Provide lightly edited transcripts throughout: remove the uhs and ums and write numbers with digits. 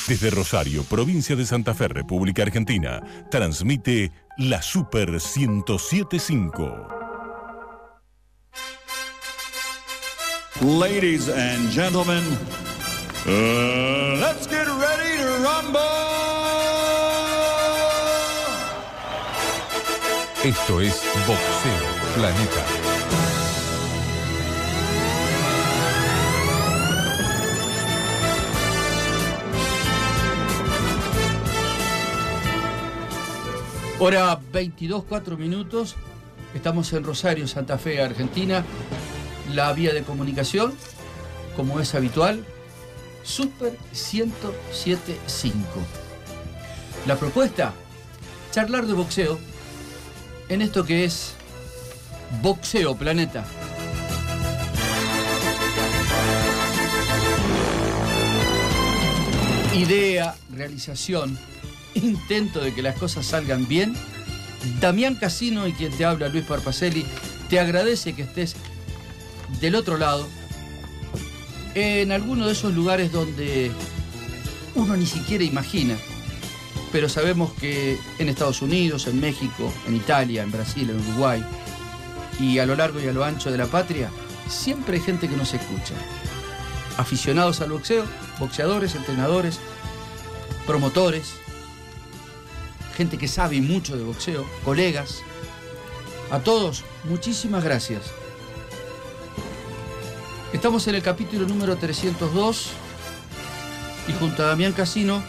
Desde Rosario, provincia de Santa Fe, República Argentina, transmite la Super 1075. Ladies and gentlemen, let's get ready to rumble. Esto es Boxeo Planeta. Hora 22:04. Estamos en Rosario, Santa Fe, Argentina. La vía de comunicación, como es habitual, Super 1075. La propuesta, charlar de boxeo en esto que es Boxeo Planeta. Idea, realización, intento de que las cosas salgan bien. Damián Casino y quien te habla, Luis Parpacelli, te agradece que estés del otro lado, en alguno de esos lugares donde uno ni siquiera imagina, pero sabemos que en Estados Unidos, en México, en Italia, en Brasil, en Uruguay y a lo largo y a lo ancho de la patria, siempre hay gente que nos escucha. Aficionados al boxeo, boxeadores, entrenadores, promotores, gente que sabe mucho de boxeo, colegas. A todos, muchísimas gracias. Estamos en el capítulo número 302 y junto a Damián Casino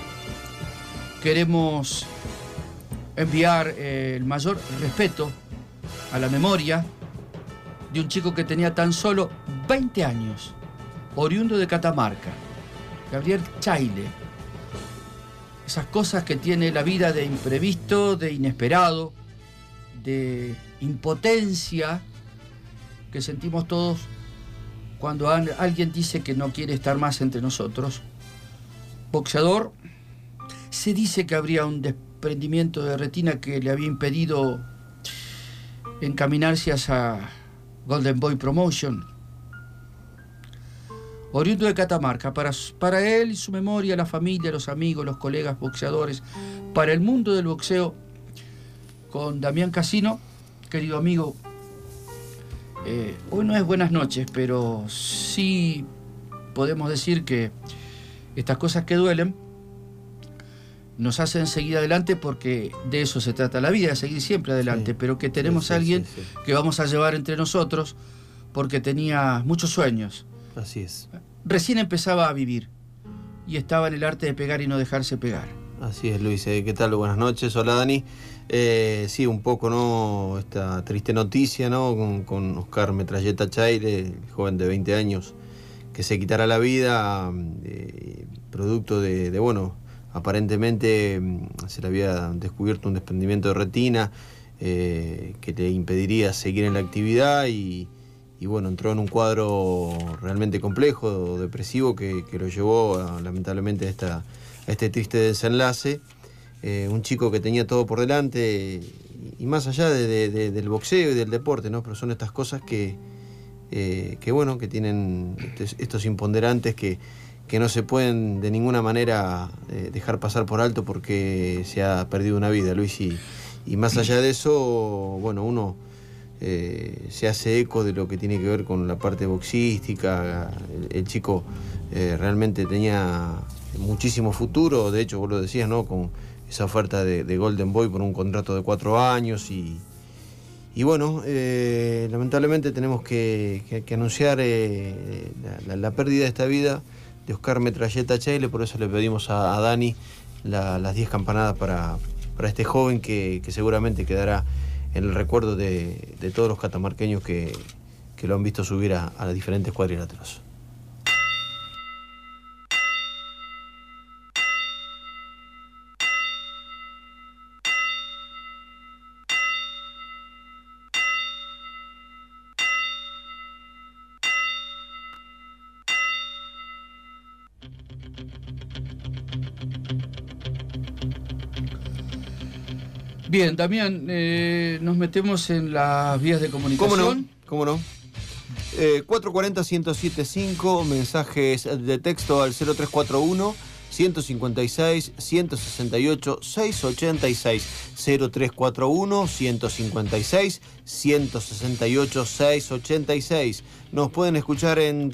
queremos enviar el mayor respeto a la memoria de un chico que tenía tan solo 20 años, oriundo de Catamarca, Gabriel Chaile. Esas cosas que tiene la vida de imprevisto, de inesperado, de impotencia que sentimos todos cuando alguien dice que no quiere estar más entre nosotros. Boxeador, se dice que habría un desprendimiento de retina que le había impedido encaminarse hacia Golden Boy Promotion. Oriundo de Catamarca, para él y su memoria, la familia, los amigos, los colegas boxeadores, para el mundo del boxeo, con Damián Casino, querido amigo. Hoy no es buenas noches, pero sí podemos decir que estas cosas que duelen nos hacen seguir adelante, porque de eso se trata la vida, de seguir siempre adelante, sí, pero que tenemos a alguien que vamos a llevar entre nosotros porque tenía muchos sueños. Así es. Recién empezaba a vivir y estaba en el arte de pegar y no dejarse pegar. Así es, Luis. ¿Qué tal? Buenas noches. Hola, Dani. Sí, un poco, ¿no? Esta triste noticia, ¿no? Con Oscar Metralleta Chaile, el joven de 20 años, que se quitara la vida, producto de, bueno, aparentemente se le había descubierto un desprendimiento de retina que le impediría seguir en la actividad y bueno, entró en un cuadro realmente complejo, depresivo, que lo llevó lamentablemente a este triste desenlace. Un chico que tenía todo por delante y más allá del boxeo y del deporte, ¿no? Pero son estas cosas que bueno, que tienen estos imponderantes que no se pueden de ninguna manera dejar pasar por alto porque se ha perdido una vida, Luis, y más allá de eso, bueno, uno se hace eco de lo que tiene que ver con la parte boxística. El chico realmente tenía muchísimo futuro, de hecho vos lo decías, ¿no? Con esa oferta de Golden Boy por un contrato de 4 años y bueno, lamentablemente tenemos que anunciar la pérdida de esta vida de Oscar Metralleta Chaile. Por eso le pedimos a Dani las 10 campanadas para este joven que seguramente quedará en el recuerdo de todos los catamarqueños que lo han visto subir a diferentes cuadriláteros. Bien, Damián, nos metemos en las vías de comunicación. ¿Cómo no? 440-1075, mensajes de texto al 156 168 686, 0341 156 168 686. Nos pueden escuchar en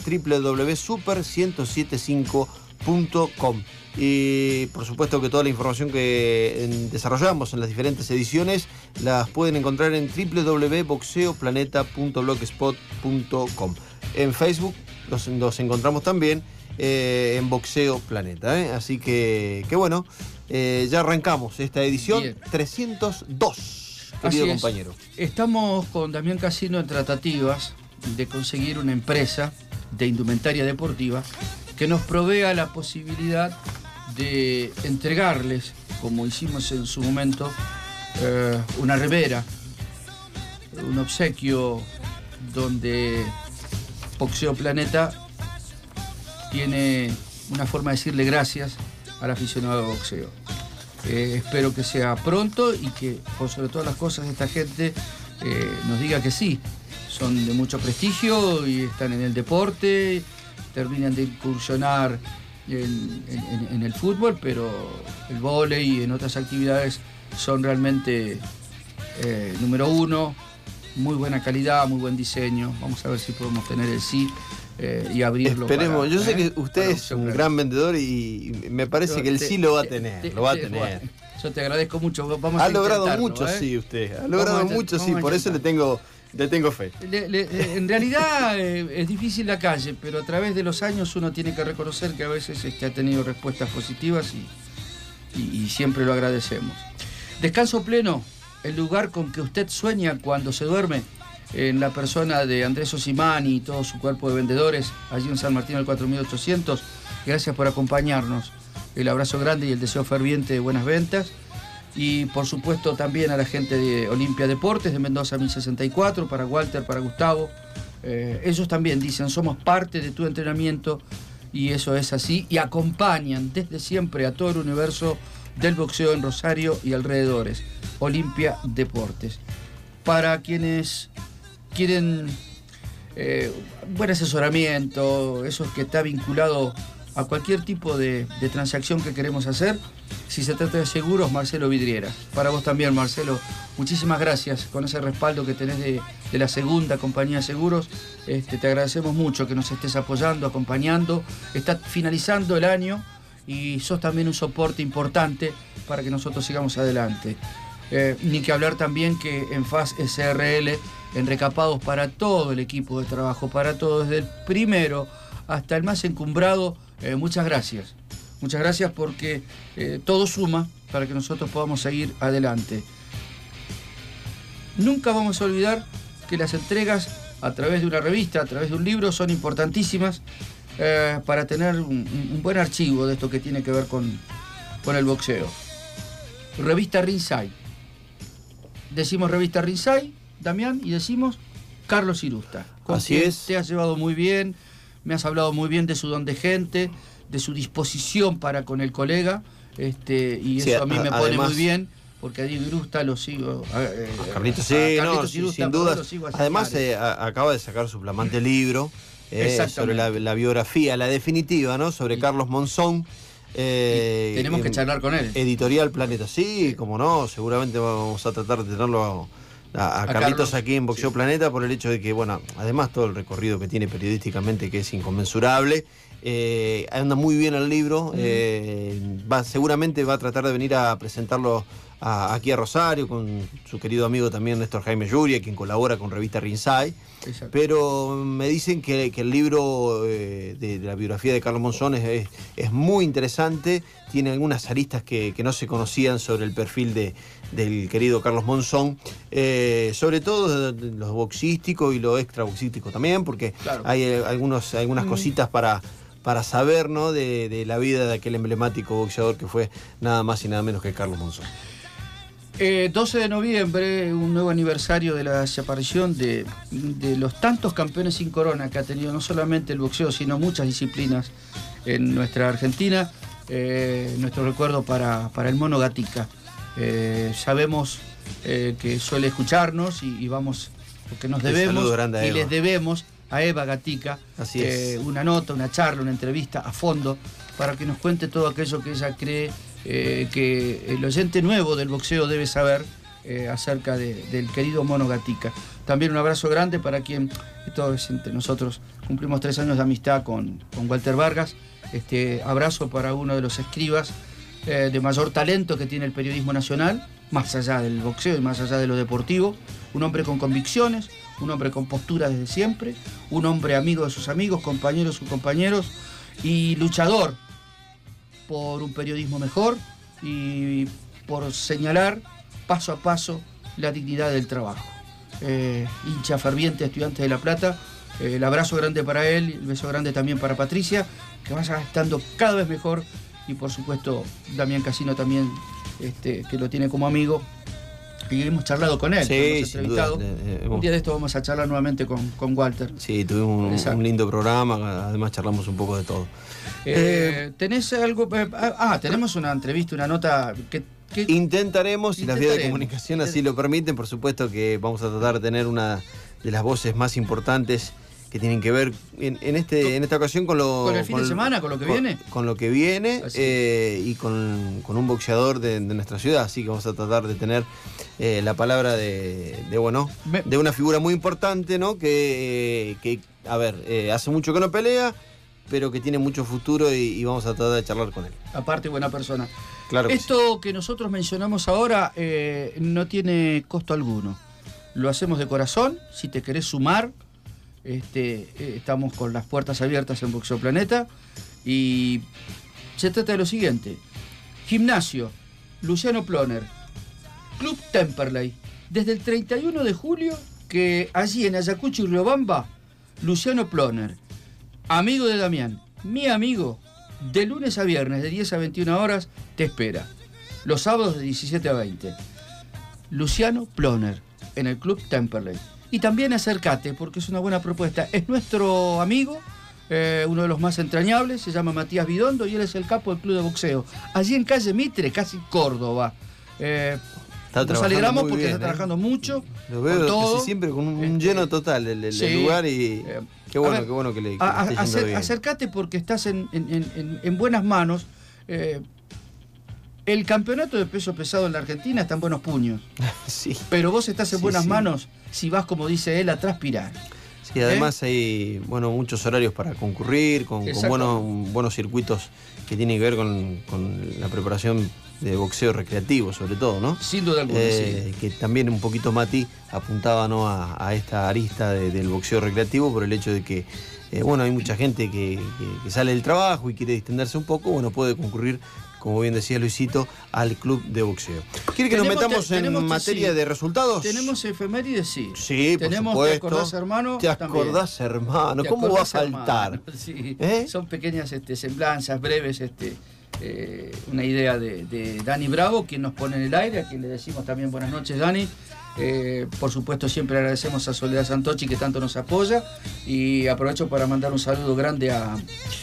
www.super1075.com. Y por supuesto que toda la información que desarrollamos en las diferentes ediciones las pueden encontrar en www.boxeoplaneta.blogspot.com. En Facebook los encontramos también en Boxeo Planeta. Así que bueno, ya arrancamos esta edición. Bien. 302, querido compañero. Estamos con Damián Casino en tratativas de conseguir una empresa de indumentaria deportiva que nos provea la posibilidad de entregarles, como hicimos en su momento, una remera, un obsequio donde Boxeo Planeta tiene una forma de decirle gracias al aficionado de boxeo. Espero que sea pronto y que, por sobre todas las cosas, esta gente nos diga que sí. Son de mucho prestigio y están en el deporte, terminan de incursionar en el fútbol, pero el vóley y en otras actividades son realmente número uno, muy buena calidad, muy buen diseño. Vamos a ver si podemos tener el sí y abrirlo. Esperemos. Yo sé que usted es un gran vendedor y me parece que el sí lo va a tener. Bueno, yo te agradezco mucho. Vamos ha logrado mucho, sí, usted. Ha logrado mucho, sí. Por eso le tengo fe. En realidad es difícil la calle, pero a través de los años uno tiene que reconocer que a veces ha tenido respuestas positivas y siempre lo agradecemos. Descanso Pleno, el lugar con que usted sueña cuando se duerme, en la persona de Andrés Osimani y todo su cuerpo de vendedores, allí en San Martín del 4800. Gracias por acompañarnos. El abrazo grande y el deseo ferviente de buenas ventas. Y por supuesto también a la gente de Olimpia Deportes, de Mendoza 1064, para Walter, para Gustavo. Ellos también dicen, somos parte de tu entrenamiento, y eso es así, y acompañan desde siempre a todo el universo del boxeo en Rosario y alrededores. Olimpia Deportes. Para quienes quieren buen asesoramiento, eso que está vinculado a cualquier tipo de transacción que queremos hacer. Si se trata de seguros, Marcelo Vidriera. Para vos también, Marcelo, muchísimas gracias con ese respaldo que tenés de la segunda compañía de seguros. Te agradecemos mucho que nos estés apoyando, acompañando. Está finalizando el año y sos también un soporte importante para que nosotros sigamos adelante. Ni que hablar también que en FAS SRL, en recapados para todo el equipo de trabajo, para todo, desde el primero hasta el más encumbrado. Muchas gracias. Muchas gracias porque todo suma para que nosotros podamos seguir adelante. Nunca vamos a olvidar que las entregas a través de una revista, a través de un libro, son importantísimas para tener un buen archivo de esto que tiene que ver con el boxeo. Revista Ringside. Decimos revista Ringside, Damián, y decimos Carlos Irusta. Así es. Te has llevado muy bien, me has hablado muy bien de su don de gente, de su disposición para con el colega, y eso a mí me pone muy bien, porque a Diego Irusta lo sigo. A Carlitos Irusta, sin duda. Además, acaba de sacar su flamante libro sobre la biografía, la definitiva, ¿no? Sobre Carlos Monzón. Tenemos que charlar con él. Editorial Planeta, sí, como no, seguramente vamos a tratar de tenerlo a Carlitos aquí en Boxeo Planeta, por el hecho de que, bueno, además todo el recorrido que tiene periodísticamente, que es inconmensurable. Anda muy bien el libro. Seguramente va a tratar de venir a presentarlo aquí a Rosario con su querido amigo también Néstor Jaime Yuria, quien colabora con Revista Ringside. Exacto. Pero me dicen que el libro de la biografía de Carlos Monzón es muy interesante. Tiene algunas aristas que no se conocían sobre el perfil del querido Carlos Monzón, sobre todo lo boxístico y lo extra boxístico también, porque claro, hay algunas cositas para saber, ¿no? de la vida de aquel emblemático boxeador que fue nada más y nada menos que Carlos Monzón. 12 de noviembre, un nuevo aniversario de la desaparición de los tantos campeones sin corona que ha tenido no solamente el boxeo, sino muchas disciplinas en nuestra Argentina. Nuestro recuerdo para el Mono Gatica. Sabemos que suele escucharnos y vamos, porque nos debemos y les debemos a Eva Gatica. Así es. Una nota, una charla, una entrevista a fondo para que nos cuente todo aquello que ella cree que el oyente nuevo del boxeo debe saber acerca del querido Mono Gatica. También un abrazo grande para quien, todos entre nosotros, cumplimos 3 años de amistad con Walter Vargas. Abrazo para uno de los escribas de mayor talento que tiene el periodismo nacional, más allá del boxeo y más allá de lo deportivo. Un hombre con convicciones, un hombre con postura desde siempre, un hombre amigo de sus amigos, compañeros de sus compañeros y luchador por un periodismo mejor y por señalar paso a paso la dignidad del trabajo. Hincha ferviente de Estudiantes de La Plata, el abrazo grande para él, el beso grande también para Patricia, que vaya estando cada vez mejor, y por supuesto Damián Casino también, que lo tiene como amigo, y hemos charlado con él, sí, hemos entrevistado. Un día de esto vamos a charlar nuevamente con Walter. Sí, tuvimos un lindo programa, además charlamos un poco de todo. ¿Tenés algo? Tenemos una entrevista, una nota que intentaremos, si las vías de comunicación así lo permiten. Por supuesto que vamos a tratar de tener una de las voces más importantes que tienen que ver en esta ocasión con el fin de semana, con lo que viene. Con lo que viene y con un boxeador de nuestra ciudad. Así que vamos a tratar de tener la palabra de una figura muy importante, ¿no? Que hace mucho que no pelea, pero que tiene mucho futuro y vamos a tratar de charlar con él. Aparte, buena persona. Claro que Esto sí. Que nosotros mencionamos ahora no tiene costo alguno. Lo hacemos de corazón. Si te querés sumar, estamos con las puertas abiertas en Boxeo Planeta. Y se trata de lo siguiente: Gimnasio Luciano Ploner, Club Temperley. Desde el 31 de julio, que allí en Ayacucho y Riobamba, Luciano Ploner, amigo de Damián, mi amigo, de lunes a viernes, de 10 a 21 horas, te espera. Los sábados de 17 a 20. Luciano Ploner, en el Club Temperley. Y también acércate, porque es una buena propuesta. Es nuestro amigo, uno de los más entrañables, se llama Matías Bidondo, y él es el capo del Club de Boxeo. Allí en calle Mitre, casi Córdoba. Nos alegramos porque está trabajando mucho. Lo veo todo. Casi siempre con un lleno total del lugar y qué bueno que le esté yendo bien. Acércate porque estás en buenas manos. El campeonato de peso pesado en la Argentina está en buenos puños. Sí. Pero vos estás en buenas manos si vas, como dice él, a transpirar. Sí, además hay muchos horarios para concurrir, con buenos circuitos que tienen que ver con la preparación de boxeo recreativo, sobre todo, ¿no? Sin duda alguna, sí. Que también un poquito Mati apuntaba, ¿no?, a esta arista del boxeo recreativo por el hecho de que hay mucha gente que sale del trabajo y quiere distenderse un poco, puede concurrir, como bien decía Luisito, al club de boxeo. ¿Quiere que nos metamos en materia de resultados? Tenemos efemérides, sí. Sí, tenemos, por supuesto. ¿Te acordás, hermano? ¿Te acordás, hermano? ¿Cómo va a faltar? Sí. Son pequeñas semblanzas, breves, una idea de Dani Bravo, quien nos pone en el aire, a quien le decimos también buenas noches, Dani. Por supuesto, siempre agradecemos a Soledad Santochi, que tanto nos apoya, y aprovecho para mandar un saludo grande a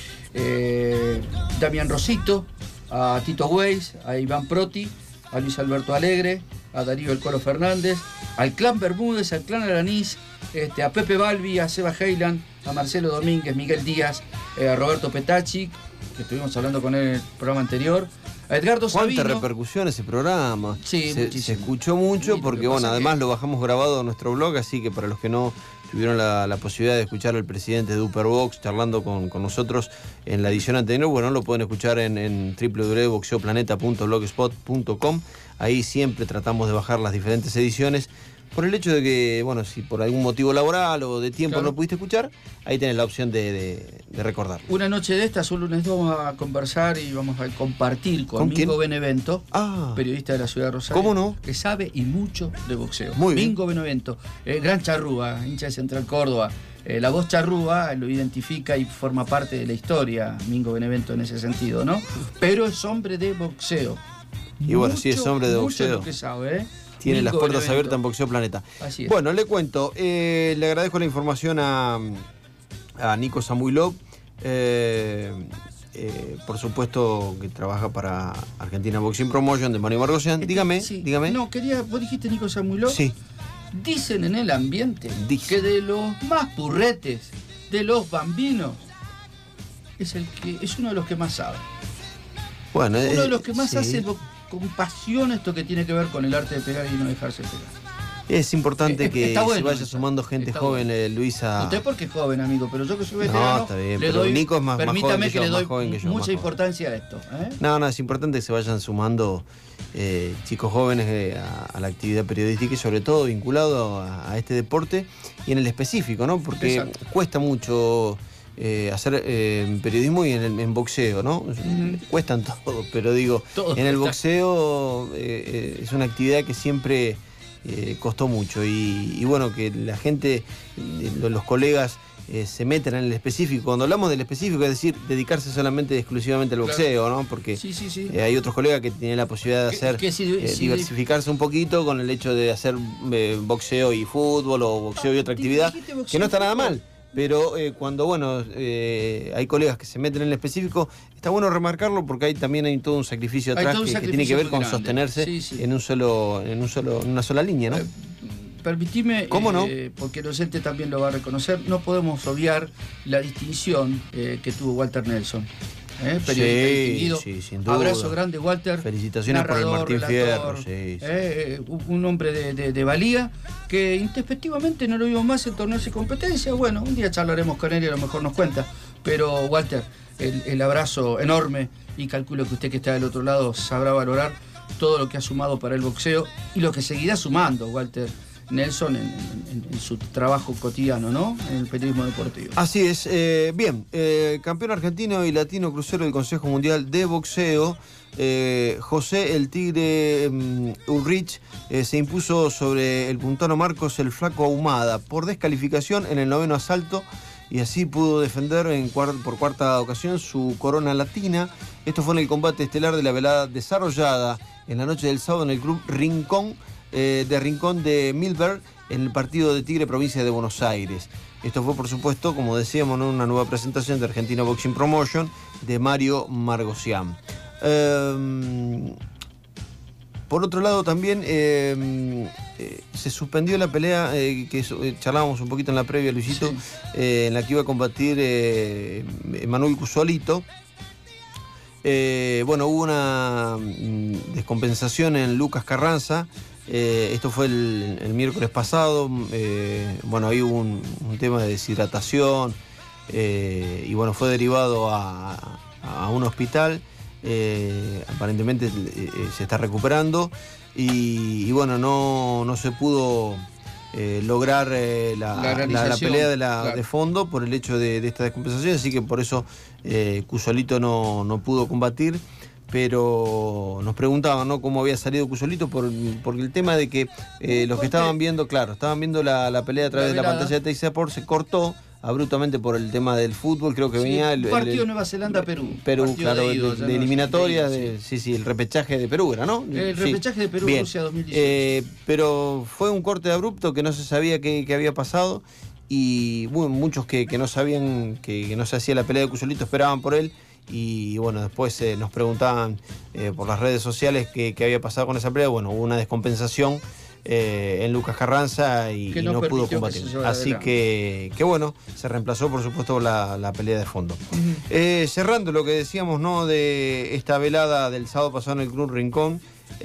Damián Rosito, a Tito Weiss, a Iván Proti, a Luis Alberto Alegre, a Darío El Colo Fernández, al Clan Bermúdez, al Clan Alanís, a Pepe Balbi, a Seba Heiland, a Marcelo Domínguez, Miguel Díaz, a Roberto Petacci, que estuvimos hablando con él en el programa anterior, a Edgardo Sabino. ¿Cuánta repercusión ese programa? Sí, se escuchó mucho porque, además lo bajamos grabado en nuestro blog, así que para los que no tuvieron la posibilidad de escuchar al presidente de Superbox charlando con nosotros en la edición anterior, lo pueden escuchar en www.boxeoplaneta.blogspot.com. Ahí siempre tratamos de bajar las diferentes ediciones. Por el hecho de que, si por algún motivo laboral o de tiempo no pudiste escuchar, ahí tenés la opción de recordarlo. Una noche de estas, un lunes, vamos a conversar y vamos a compartir con Mingo Benevento, periodista de la ciudad de Rosario. ¿Cómo no? Que sabe y mucho de boxeo. Muy bien. Mingo Benevento, gran charrúa, hincha de Central Córdoba. La voz charrúa lo identifica y forma parte de la historia, Mingo Benevento, en ese sentido, ¿no? Pero es hombre de boxeo. Y si es hombre de boxeo. Mucho lo que sabe, Tiene Mingo las puertas Benevento. abiertas en Boxeo Planeta. Así es. Bueno, le cuento. Le agradezco la información a Nico Samuilov. Por supuesto que trabaja para Argentina Boxing Promotion de Mario Margosian. Dígame. No, vos dijiste Nico Samuilov. Sí. Dicen en el ambiente que de los más purretes, de los bambinos, es uno de los que más sabe. Bueno, Uno de los que más sí. hace con pasión esto que tiene que ver con el arte de pegar y no dejarse pegar. Es importante que Está bueno se vaya eso. sumando gente Está joven, bueno. Luis, a... Usted porque es joven, amigo, pero yo que soy veterano, No, está bien, le pero doy, Nico es más joven permítame que que yo, le más doy joven que yo, más mucha joven. importancia a esto. No, es importante que se vayan sumando chicos jóvenes a la actividad periodística y sobre todo vinculado a este deporte y en el específico, ¿no? Porque Exacto. cuesta mucho hacer periodismo y en boxeo, ¿no? Cuestan todo, pero digo, Todo en el cuesta. boxeo es una actividad que siempre costó mucho y bueno, que la gente, los colegas se metan en el específico. Cuando hablamos del específico, es decir, dedicarse solamente exclusivamente al boxeo, ¿no? Porque Sí. hay otros colegas que tienen la posibilidad de hacer si diversificarse un poquito con el hecho de hacer boxeo y fútbol o boxeo y otra actividad, dijiste boxeo que no está y nada fútbol. mal. Pero cuando hay colegas que se meten en el específico, está bueno remarcarlo porque también hay todo un sacrificio Hay atrás todo un que tiene sacrificio que ver muy con grande. sostenerse Sí. en una sola línea, ¿no? Permitime, ¿Cómo no? porque el docente también lo va a reconocer, no podemos obviar la distinción que tuvo Walter Nelson. Periodista distinguido. Sí, sin duda. Abrazo grande, Walter. Felicitaciones por el Martín relator, Fierro, sí. Un hombre de valía que introspectivamente no lo vimos más en torneos y competencias. Bueno, un día charlaremos con él y a lo mejor nos cuenta. Pero Walter, el abrazo enorme y calculo que usted que está del otro lado sabrá valorar todo lo que ha sumado para el boxeo y lo que seguirá sumando Walter Nelson en su trabajo cotidiano, ¿no? En el periodismo deportivo. Así es. Bien, campeón argentino y latino crucero del Consejo Mundial de Boxeo, José el Tigre Ulrich se impuso sobre el puntano Marcos el Flaco Ahumada por descalificación en el 9º asalto y así pudo defender por cuarta ocasión su corona latina. Esto fue en el combate estelar de la velada desarrollada en la noche del sábado en el club Rincón de Milberg, en el partido de Tigre, provincia de Buenos Aires. Esto fue, por supuesto, como decíamos, ¿no? Una nueva presentación de Argentina Boxing Promotion de Mario Margosian. Por otro lado, también se suspendió la pelea que charlábamos un poquito en la previa, Luisito, Sí. en la que iba a combatir Manuel Cusolito. Hubo una descompensación en Lucas Carranza. Esto fue el miércoles pasado. Ahí hubo un tema de deshidratación y fue derivado a un hospital. Aparentemente se está recuperando y no se pudo lograr la pelea claro, de fondo por el hecho de esta descompensación, así que por eso Cusolito no pudo combatir. Pero nos preguntaban, ¿no?, cómo había salido Cusolito porque el tema de que los que estaban viendo la pelea a través de la pantalla de Teis Sport se cortó abruptamente por el tema del fútbol. Creo que venía el partido Nueva Zelanda-Perú. Perú, claro, de eliminatoria, sí. el repechaje de Perú era, ¿no? El repechaje de Perú, Bien. Rusia 2018. Pero fue un corte abrupto que no se sabía qué había pasado y muchos que no sabían que no se hacía la pelea de Cusolito esperaban por él. Y después nos preguntaban por las redes sociales qué había pasado con esa pelea. Hubo una descompensación en Lucas Carranza y no pudo combatir. Así que se reemplazó, por supuesto, la pelea de fondo. Cerrando lo que decíamos, ¿no?, de esta velada del sábado pasado en el Club Rincón,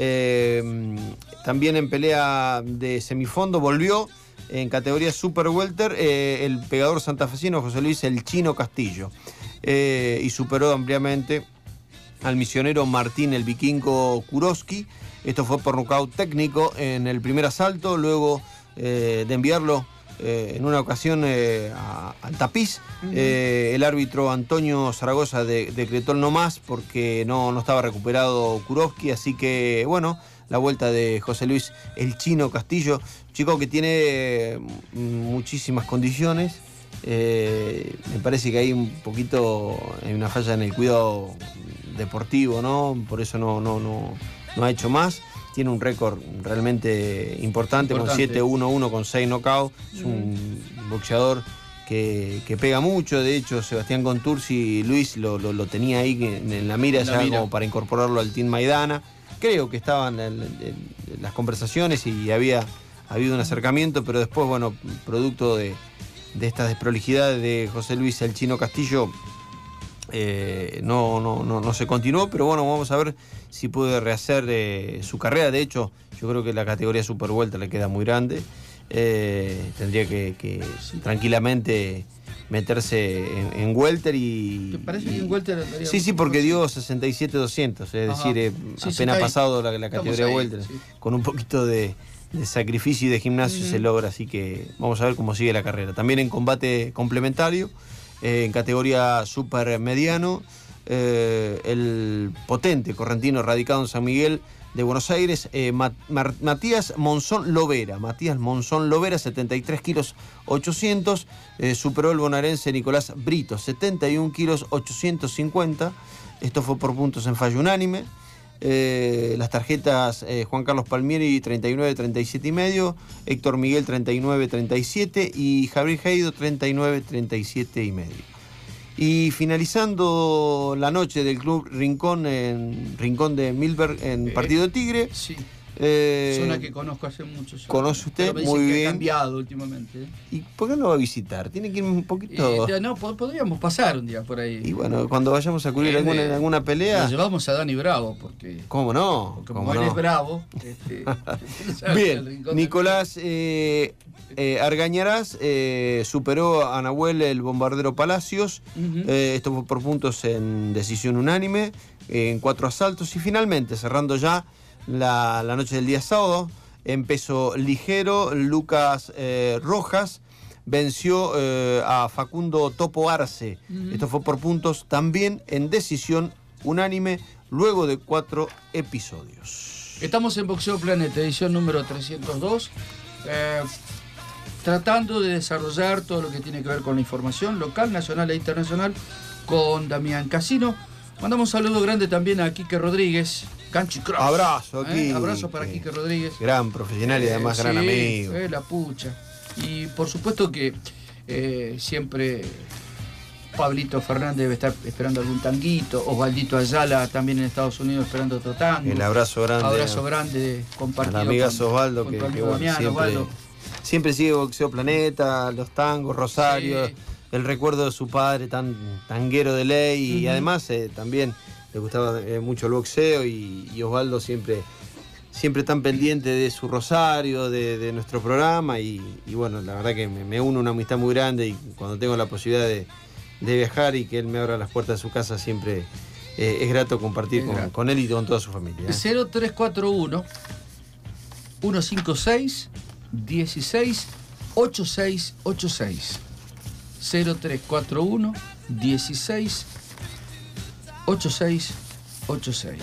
también en pelea de semifondo volvió en categoría Super Welter el pegador santafesino José Luis El Chino Castillo. Y superó ampliamente al misionero Martín el Vikingo Kuroski. Esto fue por nocaut técnico en el primer asalto, luego de enviarlo en una ocasión al tapiz. El árbitro Antonio Zaragoza decretó el no más porque no estaba recuperado Kuroski, así que la vuelta de José Luis El Chino Castillo, chico que tiene muchísimas condiciones. Me parece que hay una falla en el cuidado deportivo, ¿no? Por eso no ha hecho más. Tiene un récord realmente importante. Con 7-1-1 con 6 knockouts. Es un boxeador que pega mucho. De hecho, Sebastián Contursi, Luis lo tenía ahí en la mira como para incorporarlo al Team Maidana. Creo que estaban en las conversaciones y había habido un acercamiento, pero después, producto de estas desprolijidades de José Luis El Chino Castillo, no se continuó, pero bueno, vamos a ver si puede rehacer su carrera. De hecho, yo creo que la categoría Super Vuelta le queda muy grande. Tendría que tranquilamente meterse en welter y... ¿Te parece que en welter andaría? Sí, porque dio 67-200, es decir, apenas pasado la categoría ahí, welter. Sí. Con un poquito de sacrificio y de gimnasio se logra, así que vamos a ver cómo sigue la carrera. También en combate complementario, en categoría super mediano, el potente correntino radicado en San Miguel de Buenos Aires, Matías Monzón Lovera, 73 kilos 800, superó el bonaerense Nicolás Brito, 71 kilos 850, esto fue por puntos en fallo unánime. Las tarjetas Juan Carlos Palmieri 39-37,5, Héctor Miguel 39-37 y Javier Heido 39-37,5. Y finalizando la noche del Club Rincón en Rincón de Milberg en Partido de Tigre. Sí. Zona que conozco hace muchos años. ¿Conoce usted? Pero me muy dicen bien. Que ha cambiado últimamente. ¿Y por qué no va a visitar? Tiene que ir un poquito... no, podríamos pasar un día por ahí. Y bueno, cuando vayamos a cubrir alguna pelea... Nos llevamos a Dani Bravo, porque... ¿Cómo no? Porque como él es bravo... Bien, Nicolás Argañarás superó a Nahuel el Bombardero Palacios. Esto fue por puntos en decisión unánime, en 4 asaltos. Y finalmente, cerrando ya la noche del día sábado, en peso ligero, Lucas Rojas venció a Facundo Topo Arce. Esto fue por puntos también en decisión unánime, luego de 4 episodios. Estamos en Boxeo Planeta, edición número 302, tratando de desarrollar todo lo que tiene que ver con la información local, nacional e internacional con Damián Casino. Mandamos un saludo grande también a Quique Rodríguez, Canchi Cross. Abrazo aquí. Abrazo para Quique Rodríguez. Gran profesional y además gran amigo. La pucha. Y por supuesto que siempre Pablito Fernández debe estar esperando algún tanguito. Osvaldito Ayala también en Estados Unidos esperando otro tango. El abrazo grande. Abrazo grande compartido. La amiga Osvaldo, con que bueno, Damián, siempre sigue Boxeo Planeta, los tangos, Rosario. Sí. El recuerdo de su padre tan tanguero de ley. Y además también le gustaba mucho el boxeo. Y Osvaldo siempre tan pendiente de su Rosario, de nuestro programa. Y bueno, la verdad que me une una amistad muy grande. Y cuando tengo la posibilidad de viajar y que él me abra las puertas de su casa, siempre es grato compartir con él y con toda su familia. 0341 156 16 8686. 0341 16 8686.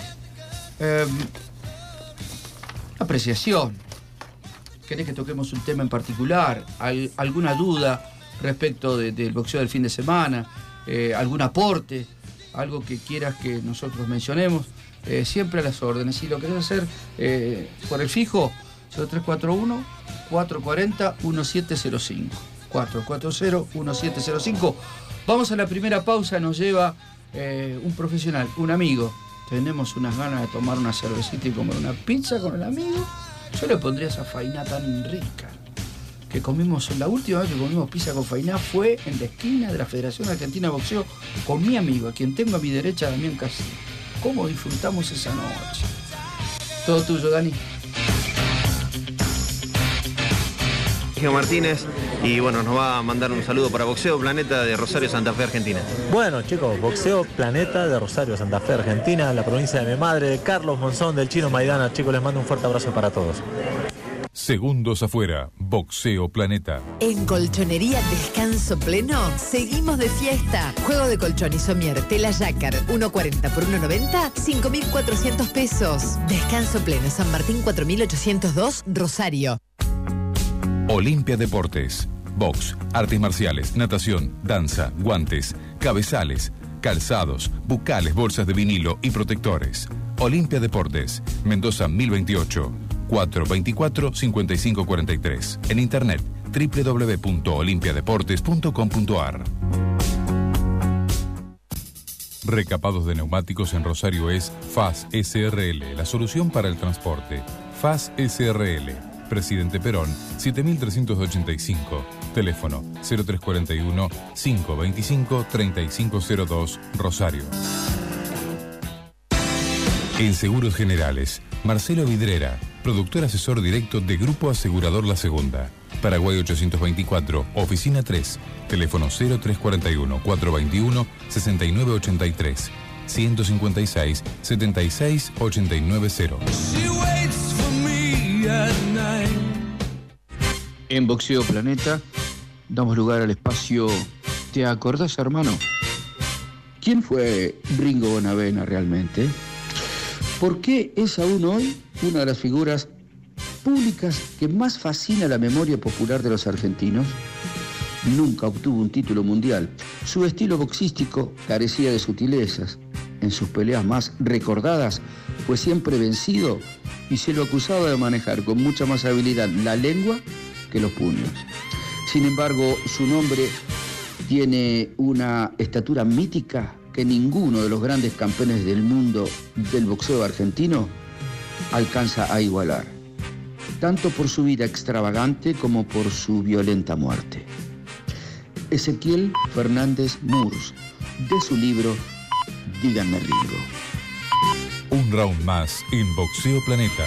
Apreciación. ¿Querés que toquemos un tema en particular? ¿Alguna duda respecto del boxeo del fin de semana? ¿Algún aporte? ¿Algo que quieras que nosotros mencionemos? Siempre a las órdenes. Si lo querés hacer por el fijo, 0341 440 1705. 440-1705. Vamos a la primera pausa, nos lleva un profesional, un amigo. Tenemos unas ganas de tomar una cervecita y comer una pizza con el amigo. Yo le pondría esa fainá tan rica que comimos. La última vez que comimos pizza con fainá fue en la esquina de la Federación Argentina de Boxeo con mi amigo, a quien tengo a mi derecha, Damián Casino. ¿Cómo disfrutamos esa noche? Todo tuyo, Dani. Martínez, y bueno, nos va a mandar un saludo para Boxeo Planeta de Rosario, Santa Fe, Argentina. Bueno, chicos, Boxeo Planeta de Rosario, Santa Fe, Argentina, la provincia de mi madre, de Carlos Monzón, del Chino Maidana. Chicos, les mando un fuerte abrazo para todos. Segundos afuera, Boxeo Planeta. En Colchonería Descanso Pleno, seguimos de fiesta. Juego de colchón y somier, tela Jacquard, 1.40 por 1.90, 5.400 pesos. Descanso Pleno, San Martín 4802, Rosario. Olimpia Deportes. Box, artes marciales, natación, danza, guantes, cabezales, calzados, bucales, bolsas de vinilo y protectores. Olimpia Deportes, Mendoza 1028, 424-5543. En internet, www.olimpiadeportes.com.ar. Recapados de neumáticos en Rosario es FAS SRL, la solución para el transporte. FAS SRL. Presidente Perón, 7385. Teléfono 0341 525 3502, Rosario. En Seguros Generales, Marcelo Vidrera, productor asesor directo de Grupo Asegurador La Segunda. Paraguay 824, Oficina 3, teléfono 0341 421 6983, 156 76 890. En Boxeo Planeta damos lugar al espacio ¿Te acordás, hermano? ¿Quién fue Ringo Bonavena realmente? ¿Por qué es aún hoy una de las figuras públicas que más fascina la memoria popular de los argentinos? Nunca obtuvo un título mundial. Su estilo boxístico carecía de sutilezas. En sus peleas más recordadas fue siempre vencido y se lo acusaba de manejar con mucha más habilidad la lengua que los puños. Sin embargo, su nombre tiene una estatura mítica que ninguno de los grandes campeones del mundo del boxeo argentino alcanza a igualar, tanto por su vida extravagante como por su violenta muerte. Ezequiel Fernández Murs, de su libro Díganme Ringo. Un round más en Boxeo Planeta.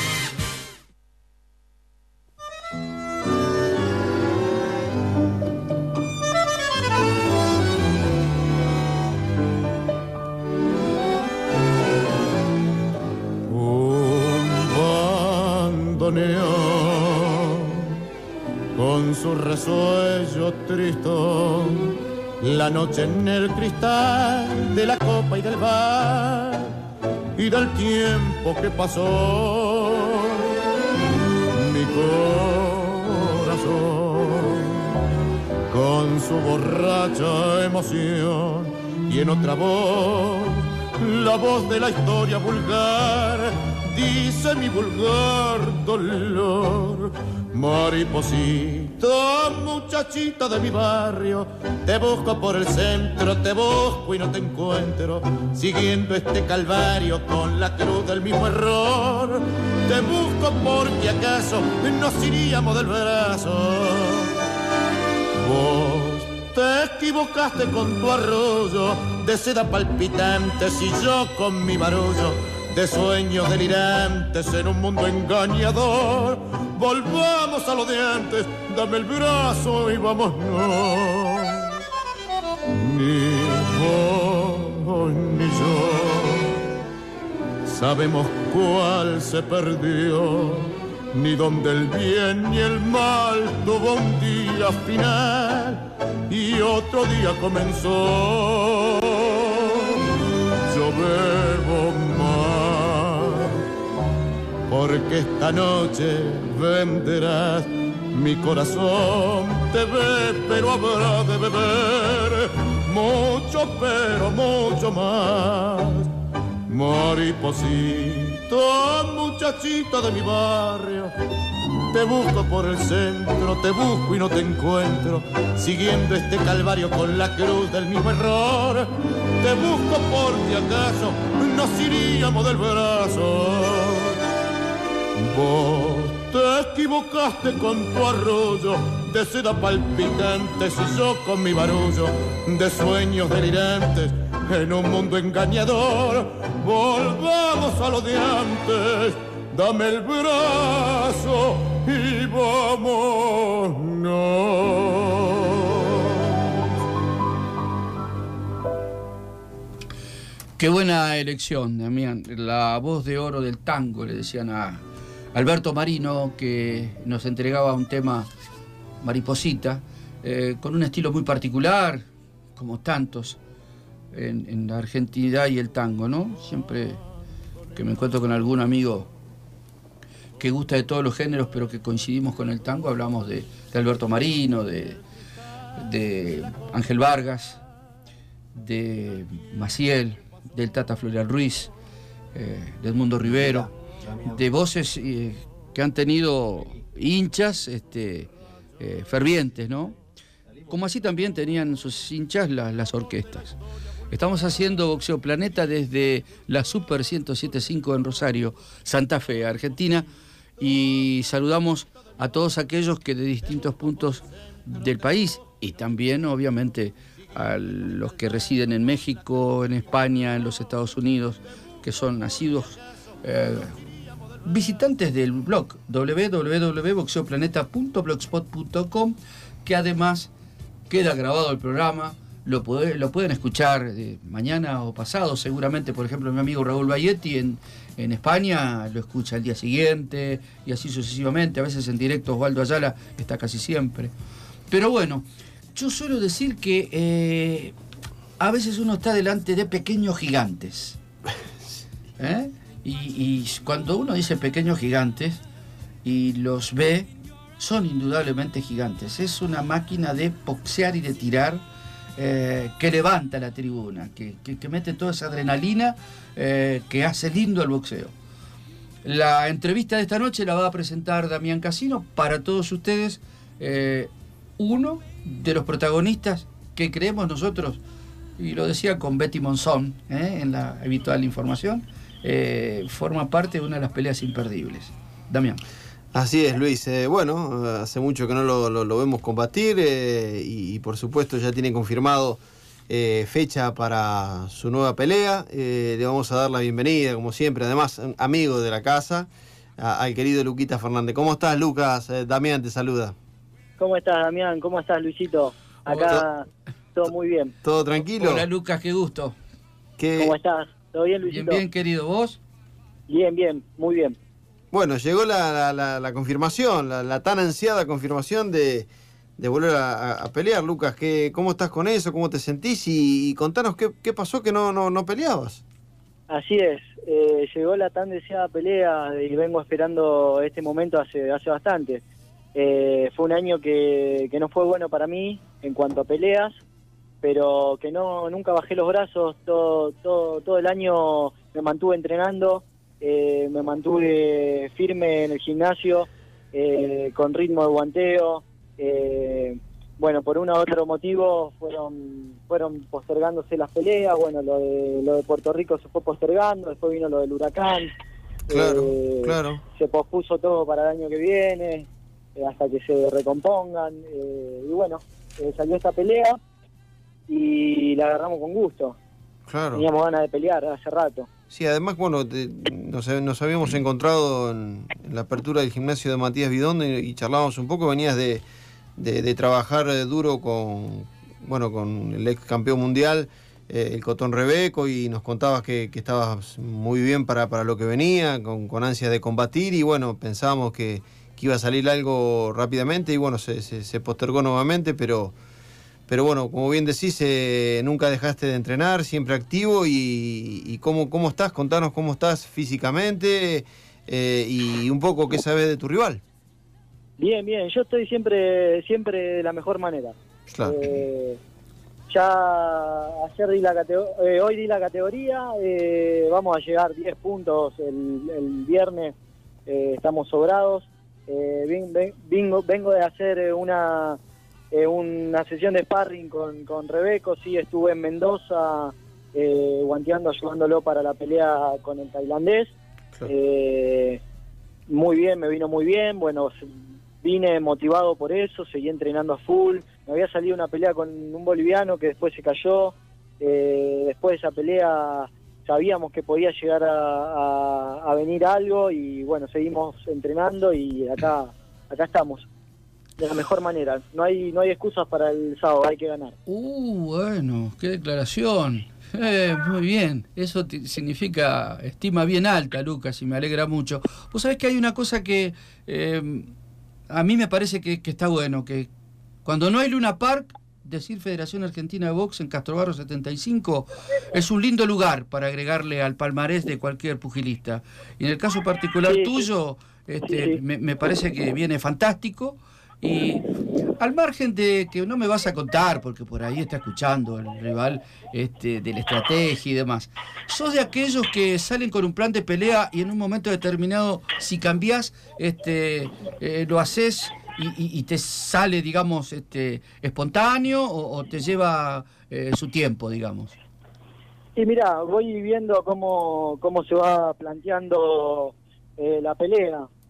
Con su resuello tristón, la noche en el cristal de la copa y del bar y del tiempo que pasó, mi corazón con su borracha emoción y en otra voz, la voz de la historia vulgar, dice mi vulgar dolor. Mariposita, muchachita de mi barrio, te busco por el centro, te busco y no te encuentro, siguiendo este calvario con la cruz del mismo error. Te busco porque acaso nos iríamos del brazo. Vos te equivocaste con tu arrullo de seda palpitante, y yo con mi barullo de sueños delirantes en un mundo engañador. Volvamos a lo de antes, dame el brazo y vámonos. Ni vos ni yo sabemos cuál se perdió, ni dónde el bien ni el mal tuvo un día final y otro día comenzó. Yo bebo más, porque esta noche venderás mi corazón. Te ve, pero habrá de beber mucho, pero mucho más. Mariposita, muchachita de mi barrio, te busco por el centro, te busco y no te encuentro, siguiendo este calvario con la cruz del mismo error. Te busco porque acaso nos iríamos del brazo. Vos te equivocaste con tu arrullo de seda palpitante, y yo con mi barullo de sueños delirantes en un mundo engañador. Volvamos a lo de antes, dame el brazo y vámonos. Qué buena elección, Damián. La voz de oro del tango, le decían a Alberto Marino, que nos entregaba un tema, Mariposita, con un estilo muy particular, como tantos en la argentinidad y el tango, ¿no? Siempre que me encuentro con algún amigo que gusta de todos los géneros, pero que coincidimos con el tango, hablamos de Alberto Marino, de Ángel Vargas, de Maciel, del Tata Florial Ruiz, de Edmundo Rivero, de voces que han tenido hinchas fervientes, ¿no? Como así también tenían sus hinchas las orquestas. Estamos haciendo Boxeo Planeta desde la Super 107.5 en Rosario, Santa Fe, Argentina, y saludamos a todos aquellos que de distintos puntos del país y también obviamente a los que residen en México, en España, en los Estados Unidos, que son nacidos visitantes del blog www.boxeoplaneta.blogspot.com, que además queda grabado el programa, lo pueden escuchar mañana o pasado, seguramente, por ejemplo, mi amigo Raúl Bayetti en España lo escucha el día siguiente y así sucesivamente, a veces en directo Osvaldo Ayala está casi siempre. Pero bueno, yo suelo decir que a veces uno está delante de pequeños gigantes. Y cuando uno dice pequeños gigantes y los ve, son indudablemente gigantes. Es una máquina de boxear y de tirar que levanta la tribuna, que mete toda esa adrenalina que hace lindo el boxeo. La entrevista de esta noche la va a presentar Damián Casino para todos ustedes. Uno de los protagonistas que creemos nosotros, y lo decía con Betty Monzón en la habitual información, forma parte de una de las peleas imperdibles. Damián. Así es, Luis. Bueno, hace mucho que no lo vemos combatir y por supuesto ya tiene confirmado fecha para su nueva pelea. Le vamos a dar la bienvenida, como siempre, además amigo de la casa, al querido Luquita Fernández. ¿Cómo estás, Lucas? Damián te saluda. ¿Cómo estás, Damián? ¿Cómo estás, Luisito? Acá todo muy bien. ¿Todo tranquilo? Hola, Lucas, qué gusto. ¿Cómo estás? ¿Todo bien, Luisito? Bien, bien, querido. ¿Vos? Bien, muy bien. Bueno, llegó la confirmación, la tan ansiada confirmación de volver a pelear, Lucas. ¿Cómo estás con eso? ¿Cómo te sentís? Y contanos qué pasó que no peleabas. Así es. Llegó la tan deseada pelea y vengo esperando este momento hace bastante. Fue un año que no fue bueno para mí en cuanto a peleas, pero que nunca bajé los brazos. Todo el año me mantuve entrenando, me mantuve firme en el gimnasio, con ritmo de guanteo. Bueno, por uno u otro motivo fueron postergándose las peleas. Bueno, lo de Puerto Rico se fue postergando, después vino lo del huracán. Claro. Se pospuso todo para el año que viene, hasta que se recompongan. Y bueno, salió esta pelea y la agarramos con gusto. Claro. Teníamos ganas de pelear hace rato. Sí, además, bueno, nos habíamos encontrado en la apertura del gimnasio de Matías Bidón y charlábamos un poco. Venías de trabajar duro con el ex campeón mundial, el Cotón Rebeco, y nos contabas que estabas muy bien para lo que venía, con ansias de combatir, y bueno, pensábamos que iba a salir algo rápidamente, y bueno, se postergó nuevamente, pero bueno, como bien decís, nunca dejaste de entrenar, siempre activo. Y ¿cómo estás? Contanos cómo estás físicamente y un poco qué sabes de tu rival. Bien, yo estoy siempre de la mejor manera. Claro. Ya hoy di la categoría, vamos a llegar 10 puntos el viernes, estamos sobrados. Vengo de hacer una sesión de sparring con Rebeco. Sí, estuve en Mendoza guanteando, ayudándolo para la pelea con el tailandés. Claro. Muy bien, me vino muy bien. Bueno, vine motivado por eso, seguí entrenando a full. Me había salido una pelea con un boliviano que después se cayó. Después de esa pelea sabíamos que podía llegar a venir algo, y bueno, seguimos entrenando y acá estamos. De la mejor manera. No hay excusas para el sábado, hay que ganar. Bueno, qué declaración. Muy bien. Eso significa estima bien alta, Lucas, y me alegra mucho. Vos sabés que hay una cosa que a mí me parece que está bueno, que cuando no hay Luna Park, decir Federación Argentina de Box en Castrobarro 75 es un lindo lugar para agregarle al palmarés de cualquier pugilista. Y en el caso particular tuyo, me parece que viene fantástico. Y al margen de que no me vas a contar, porque por ahí está escuchando el rival de la estrategia y demás, sos de aquellos que salen con un plan de pelea y en un momento determinado, si cambiás, lo haces y te sale, digamos, espontáneo, o te lleva su tiempo, digamos. Y mira, voy viendo cómo se va planteando la pelea.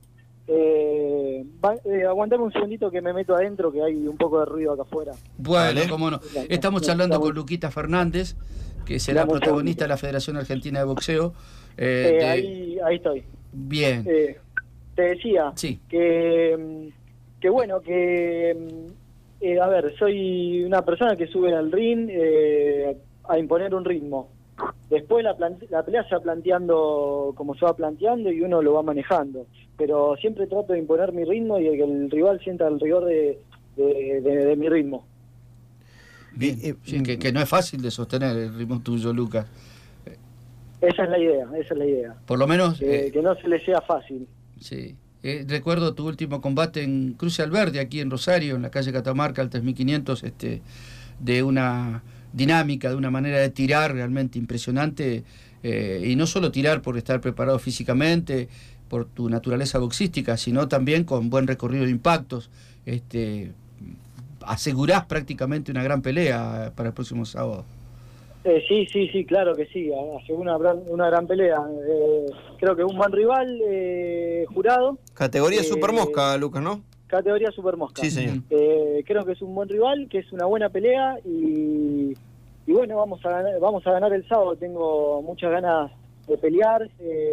Aguantame un segundito que me meto adentro, que hay un poco de ruido acá afuera. Bueno, cómo no. Estamos charlando con Luquita Fernández, que será protagonista de la Federación Argentina de Boxeo. Ahí estoy. Bien. Te decía que bueno, a ver, soy una persona que sube al ring a imponer un ritmo. Después la pelea se va planteando como se va planteando y uno lo va manejando. Pero siempre trato de imponer mi ritmo y que el rival sienta el rigor de mi ritmo. Bien, que no es fácil de sostener el ritmo tuyo, Lucas. Esa es la idea. Por lo menos... que no se le sea fácil. Sí. Recuerdo tu último combate en Cruce Alberdi, aquí en Rosario, en la calle Catamarca, al 3500, de una dinámica, de una manera de tirar realmente impresionante, y no solo tirar por estar preparado físicamente, por tu naturaleza boxística, sino también con buen recorrido de impactos. Asegurás prácticamente una gran pelea para el próximo sábado. Sí, claro que sí, asegura una gran pelea. Creo que es un buen rival, jurado. Categoría Super Mosca, Lucas, ¿no? Categoría Super Mosca. Sí, señor. Creo que es un buen rival, que es una buena pelea y bueno, vamos a ganar el sábado. Tengo muchas ganas de pelear.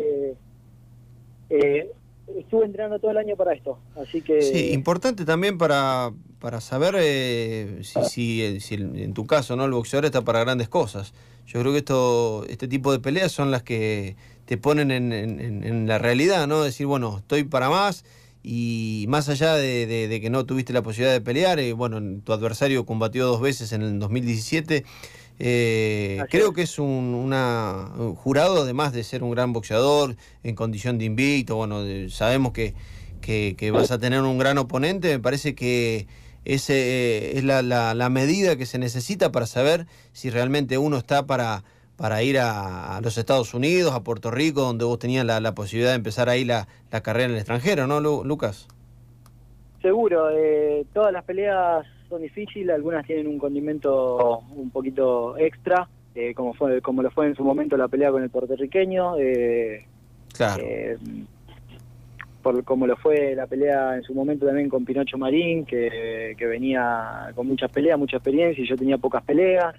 Estuve entrenando todo el año para esto, así que... Sí, importante también para saber si en tu caso, ¿no?, el boxeador está para grandes cosas. Yo creo que este tipo de peleas son las que te ponen en la realidad, ¿no? Decir, bueno, estoy para más, y más allá de que no tuviste la posibilidad de pelear, bueno, tu adversario combatió 2 veces en el 2017. Creo que es un jurado, además de ser un gran boxeador en condición de invicto. Bueno, sabemos que vas a tener un gran oponente. Me parece que es la medida que se necesita para saber si realmente uno está para ir a los Estados Unidos, a Puerto Rico, donde vos tenías la posibilidad de empezar ahí la carrera en el extranjero, ¿no, Lucas? Seguro, todas las peleas son difíciles, algunas tienen un condimento un poquito extra, como lo fue en su momento la pelea con el puertorriqueño, claro. Como lo fue la pelea en su momento también con Pinocho Marín, que venía con muchas peleas, mucha experiencia, y yo tenía pocas peleas.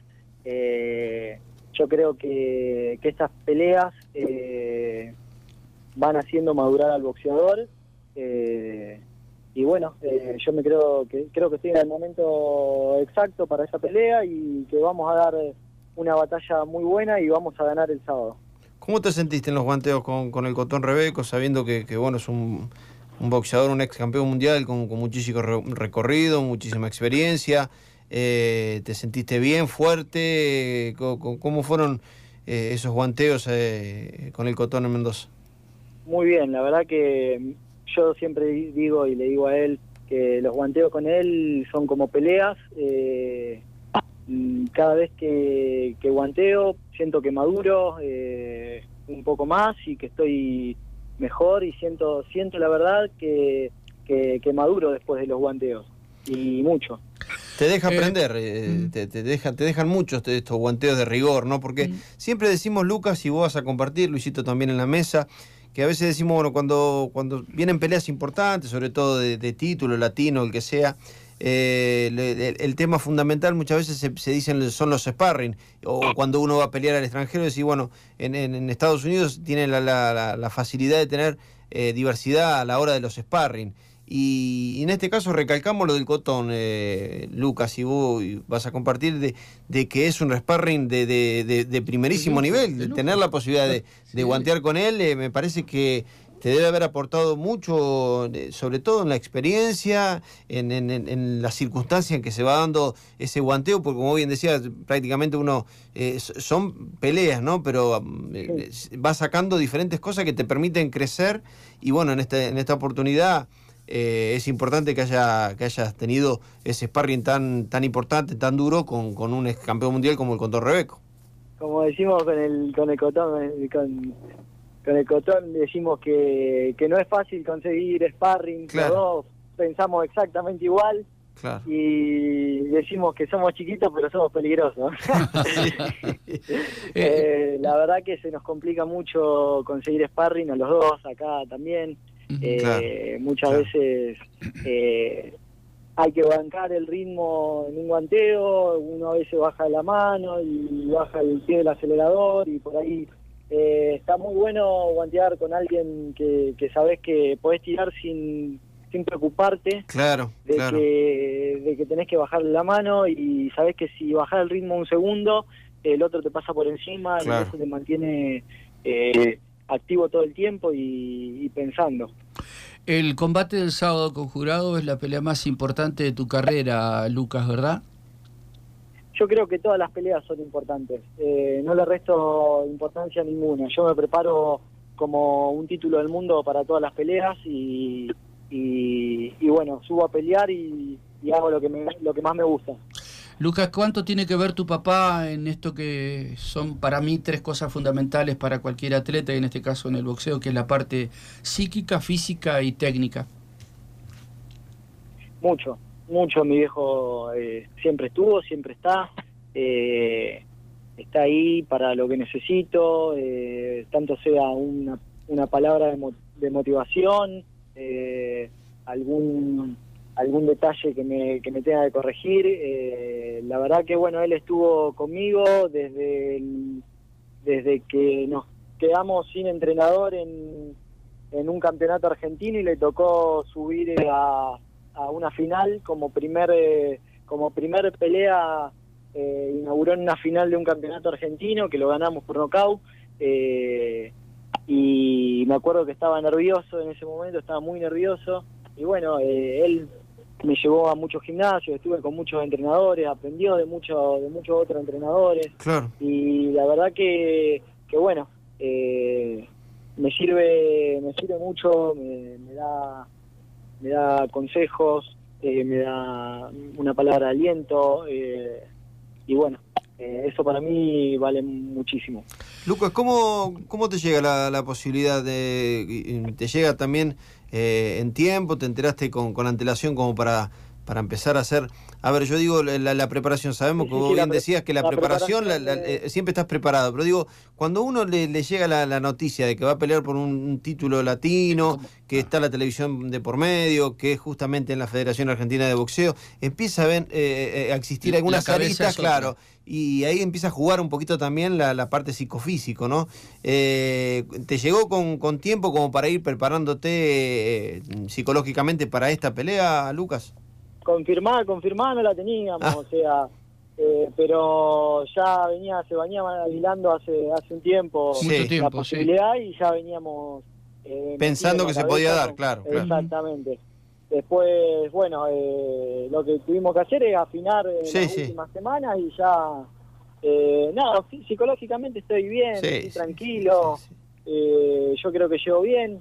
Yo creo que estas peleas van haciendo madurar al boxeador, y bueno, yo creo que estoy en el momento exacto para esa pelea y que vamos a dar una batalla muy buena y vamos a ganar el sábado. ¿Cómo te sentiste en los guanteos con el Cotón Rebeco, sabiendo que bueno, es un boxeador, un ex campeón mundial con muchísimo recorrido, muchísima experiencia? ¿Te sentiste bien, fuerte? ¿Cómo fueron esos guanteos con el Cotón en Mendoza? Muy bien, la verdad que yo siempre digo y le digo a él que los guanteos con él son como peleas. Cada vez que guanteo siento que maduro un poco más y que estoy mejor, y siento la verdad que maduro después de los guanteos, y mucho. Te deja aprender, te dejan muchos estos guanteos de rigor, ¿no? Porque siempre decimos, Lucas, y vos vas a compartir, Luisito también en la mesa, que a veces decimos, bueno, cuando vienen peleas importantes, sobre todo de título, latino, el que sea, el tema fundamental muchas veces se dicen son los sparring, o cuando uno va a pelear al extranjero, decir, bueno, en Estados Unidos tienen la facilidad de tener diversidad a la hora de los sparring. Y en este caso recalcamos lo del Cotón, Lucas, y vos vas a compartir de que es un sparring de primerísimo nivel, de tener la posibilidad de guantear con él. Me parece que te debe haber aportado mucho, sobre todo en la experiencia, en las circunstancias en que se va dando ese guanteo, porque como bien decías, prácticamente uno son peleas, ¿no? Pero va sacando diferentes cosas que te permiten crecer, y bueno, en esta oportunidad es importante que hayas tenido ese sparring tan importante, tan duro con un ex campeón mundial como el Cotón Rebeco. Como decimos con el Cotón, decimos que no es fácil conseguir sparring. Claro. Los dos pensamos exactamente igual. Claro. Y decimos que somos chiquitos pero somos peligrosos. La verdad que se nos complica mucho conseguir sparring a los dos, acá también. Claro, muchas claro. veces hay que bancar el ritmo en un guanteo, uno a veces baja la mano y baja el pie del acelerador y por ahí está muy bueno guantear con alguien que sabes que podés tirar sin preocuparte Claro, de claro. de que tenés que bajarle la mano y sabés que si bajás el ritmo un segundo, el otro te pasa por encima Claro. y eso te mantiene activo todo el tiempo y pensando. El combate del sábado con Jurado es la pelea más importante de tu carrera, Lucas, ¿verdad? Yo creo que todas las peleas son importantes, no le resto importancia a ninguna. Yo me preparo como un título del mundo para todas las peleas y bueno, subo a pelear y hago lo que más me gusta. Lucas, ¿cuánto tiene que ver tu papá en esto que son para mí 3 cosas fundamentales para cualquier atleta, y en este caso en el boxeo, que es la parte psíquica, física y técnica? Mucho, mi viejo siempre estuvo, siempre está, está ahí para lo que necesito, tanto sea una palabra de motivación, algún detalle que me tenga que corregir. La verdad que bueno, él estuvo conmigo desde que nos quedamos sin entrenador en un campeonato argentino y le tocó subir a una final como primer pelea. Inauguró en una final de un campeonato argentino que lo ganamos por nocaut, y me acuerdo que estaba nervioso en ese momento, estaba muy nervioso, y bueno, él me llevó a muchos gimnasios, estuve con muchos entrenadores, aprendió de muchos otros entrenadores. Claro. Y la verdad que bueno, me sirve mucho, me da consejos, me da una palabra de aliento, y bueno, eso para mí vale muchísimo. Lucas, ¿cómo te llega la posibilidad te llega también en tiempo? ¿Te enteraste con antelación como para empezar a hacer? A ver, yo digo la preparación, sabemos que vos bien decías que la preparación siempre estás preparado, pero digo, cuando uno le llega la noticia de que va a pelear por un título latino, que está la televisión de por medio, que es justamente en la Federación Argentina de Boxeo, empieza a existir algunas aristas, claro, y ahí empieza a jugar un poquito también la parte psicofísico, ¿no? ¿Te llegó con tiempo como para ir preparándote psicológicamente para esta pelea, Lucas? Confirmada no la teníamos, o sea, pero ya se venía hilando hace un tiempo, Sí. la posibilidad, y ya veníamos pensando que se podía dar, claro. Exactamente. Después, bueno, lo que tuvimos que hacer es afinar las últimas semanas y ya, nada, psicológicamente estoy bien, estoy tranquilo, yo creo que llevo bien,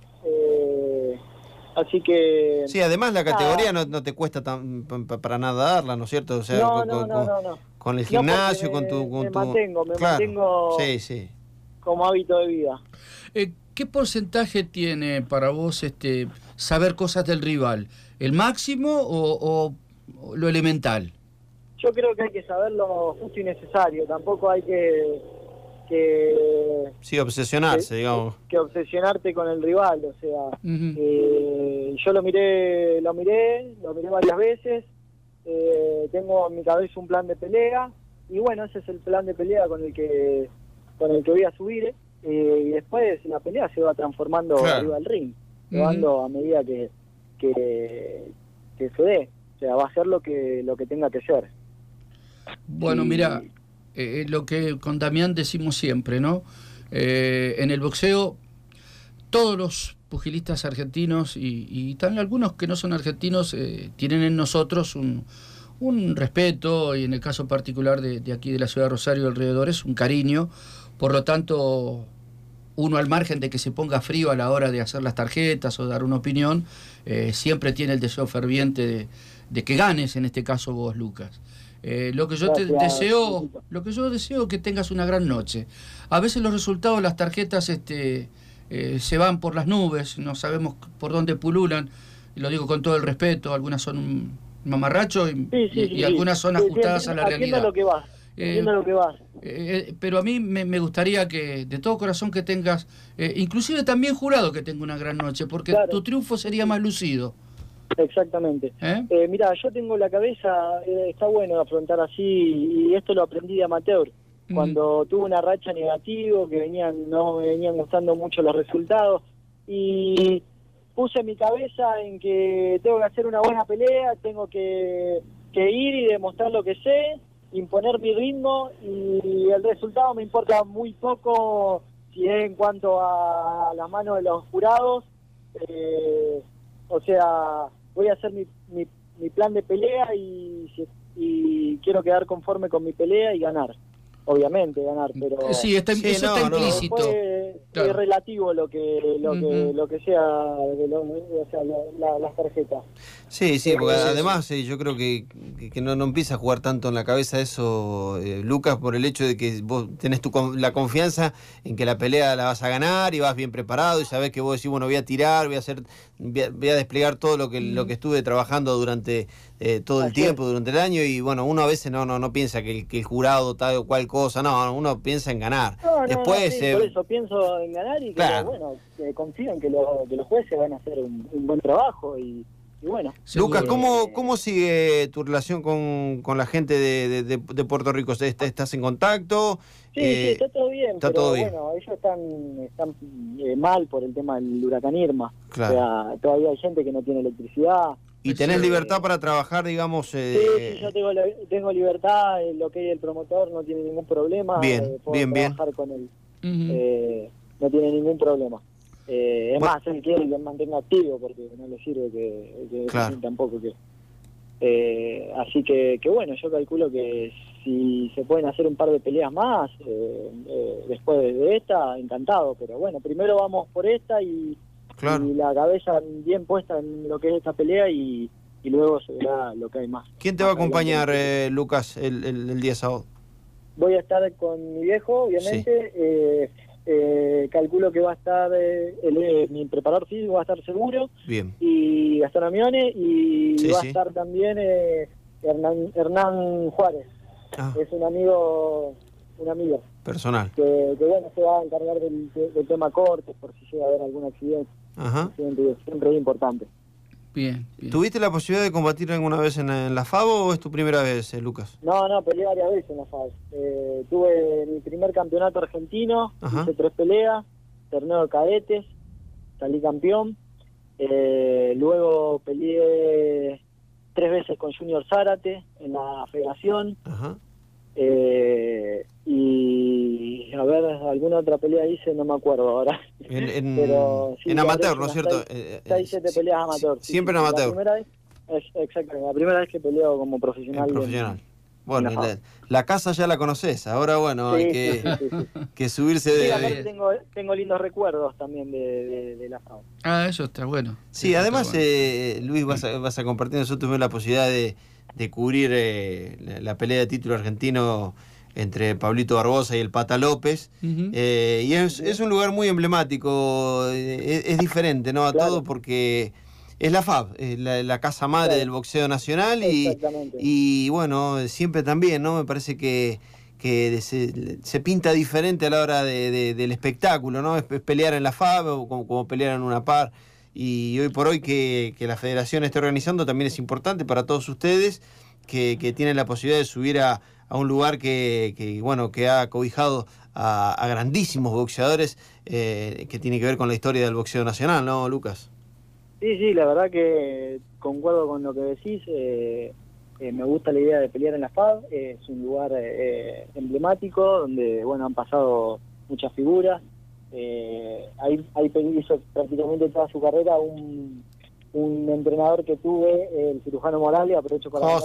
así que... Sí, además la categoría no te cuesta para nada darla, ¿no es cierto? O sea, no. Con el gimnasio, me mantengo sí. como hábito de vida. ¿Qué porcentaje tiene para vos saber cosas del rival? ¿El máximo o lo elemental? Yo creo que hay que saber lo justo y necesario. Tampoco hay que obsesionarse, digamos. Que obsesionarte con el rival. O sea, yo lo miré varias veces. Tengo en mi cabeza un plan de pelea. Y bueno, ese es el plan de pelea con el que voy a subir. Y después la pelea se va transformando arriba del ring, llevando a medida que se dé, o sea, va a ser lo que tenga que ser. Bueno, mira, lo que con Damián decimos siempre, ¿no? En el boxeo, todos los pugilistas argentinos y también algunos que no son argentinos tienen en nosotros un respeto, y en el caso particular de aquí de la ciudad de Rosario alrededores, un cariño. Por lo tanto, uno, al margen de que se ponga frío a la hora de hacer las tarjetas o dar una opinión, siempre tiene el deseo ferviente de que ganes, en este caso vos, Lucas. Lo que yo deseo es que tengas una gran noche. A veces los resultados de las tarjetas se van por las nubes, no sabemos por dónde pululan, y lo digo con todo el respeto, algunas son un mamarracho y algunas son ajustadas a la realidad. Lo que va. entiendo lo que vas. Pero a mí me gustaría que, de todo corazón, que tengas, inclusive también jurado, que tenga una gran noche, porque Claro. tu triunfo sería más lucido. Exactamente. Mira, yo tengo la cabeza, está bueno afrontar así, y esto lo aprendí de amateur. Cuando tuve una racha negativa, que no me venían gustando mucho los resultados, y puse mi cabeza en que tengo que hacer una buena pelea, tengo que ir y demostrar lo que sé, imponer mi ritmo, y el resultado me importa muy poco si es en cuanto a las manos de los jurados. O sea, voy a hacer mi plan de pelea y quiero quedar conforme con mi pelea y ganar. Obviamente ganar, pero Sí, eso está implícito. Es relativo lo que sea, las tarjetas. Sí, porque además yo creo que no empieza a jugar tanto en la cabeza eso, Lucas, por el hecho de que vos tenés la confianza en que la pelea la vas a ganar y vas bien preparado y sabés que vos decís, bueno, voy a tirar, voy a desplegar todo lo que estuve trabajando durante todo el tiempo, durante el año, y bueno, uno a veces no piensa que el jurado tal o cual cosa, no, uno piensa en ganar. Después por eso pienso en ganar y que confío en que los jueces van a hacer un buen trabajo y bueno. Lucas, ¿cómo sigue tu relación con la gente de Puerto Rico? ¿Estás en contacto? Sí, está todo bien, bueno, ellos están mal por el tema del huracán Irma. Claro. O sea, todavía hay gente que no tiene electricidad. ¿Y tenés libertad para trabajar, digamos? Sí, yo tengo libertad, lo que es el promotor no tiene ningún problema. Puedo trabajar con él. No tiene ningún problema. Es más, él quiere que me mantenga activo porque no le sirve que tampoco que... así que bueno, yo calculo que si se pueden hacer un par de peleas más después de esta, encantado. Pero bueno, primero vamos por esta y la cabeza bien puesta en lo que es esta pelea y luego se verá lo que hay más. ¿Quién te va a acompañar, Lucas, el día sábado? Voy a estar con mi viejo, obviamente. Calculo que va a estar mi preparador físico, va a estar seguro. Bien. Y Gastón Amione, y va a estar también Hernán Juárez. Es un amigo personal. Que bueno, se va a encargar del tema cortes por si llega a haber algún accidente. Siempre es importante. Bien. ¿Tuviste la posibilidad de combatir alguna vez en la FABO o es tu primera vez, Lucas? No, peleé varias veces en la FABO. Tuve mi primer campeonato argentino, hice 3 peleas, torneo de cadetes, salí campeón. Luego peleé 3 veces con Junior Zárate en la federación. Y a ver, alguna otra pelea hice, no me acuerdo ahora. Pero, sí, en amateur, ¿no es cierto? 6-7 peleas amateur. Siempre en amateur. La primera vez que peleo como profesional. Bueno, la casa ya la conoces, ahora bueno, hay que subirse de... Tengo lindos recuerdos también de la FAO. Eso está bueno. Sí, además, Luis, vas a compartir nosotros la posibilidad de cubrir la pelea de título argentino entre Pablito Barbosa y el Pata López, y es un lugar muy emblemático, es diferente, ¿no? A todo, porque es la FAB, la casa madre del boxeo nacional, y bueno, siempre también, ¿no? Me parece que se pinta diferente a la hora del espectáculo, ¿no? Es pelear en la FAB o como pelear en una par, y hoy por hoy que la federación esté organizando también es importante para todos ustedes que tienen la posibilidad de subir a un lugar que ha cobijado a grandísimos boxeadores, que tiene que ver con la historia del boxeo nacional, ¿no, Lucas? Sí, la verdad que concuerdo con lo que decís. Me gusta la idea de pelear en la FAB. Es un lugar emblemático donde han pasado muchas figuras. Ahí hizo prácticamente toda su carrera un entrenador que tuve, el cirujano Morales, aprovecho para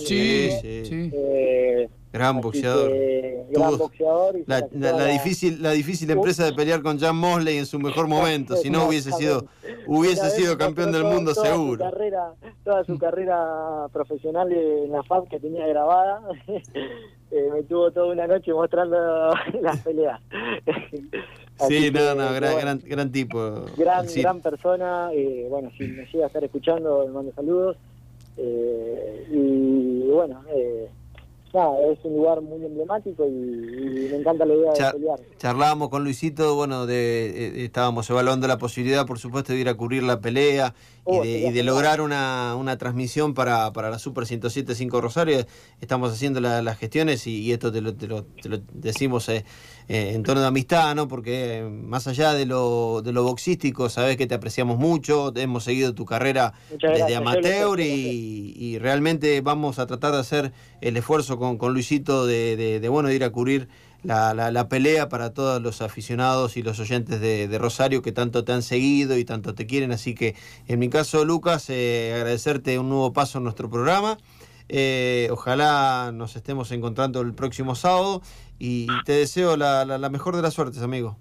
gran boxeador. Gran boxeador. Y la difícil empresa de pelear con Jan Mosley en su mejor momento, si no hubiese sido campeón del mundo seguro. Toda su carrera profesional en la FAB que tenía grabada, me tuvo toda una noche mostrando las peleas. Sí, gran tipo. Gran persona. Si me llega a estar escuchando, le mando saludos. Y bueno, nada, es un lugar muy emblemático y me encanta la idea de pelear. Charlábamos con Luisito, bueno, estábamos evaluando la posibilidad, por supuesto, de ir a cubrir la pelea y de lograr una transmisión para la Super 107.5 Rosario. Estamos haciendo las gestiones y esto te lo decimos en tono de amistad, ¿no? Porque más allá de lo boxístico, sabés que te apreciamos mucho, hemos seguido tu carrera desde amateur y realmente vamos a tratar de hacer el esfuerzo con Luisito de ir a cubrir la pelea para todos los aficionados y los oyentes de Rosario que tanto te han seguido y tanto te quieren. Así que en mi caso, Lucas, agradecerte un nuevo paso en nuestro programa. Ojalá nos estemos encontrando el próximo sábado y te deseo la mejor de las suertes, amigo.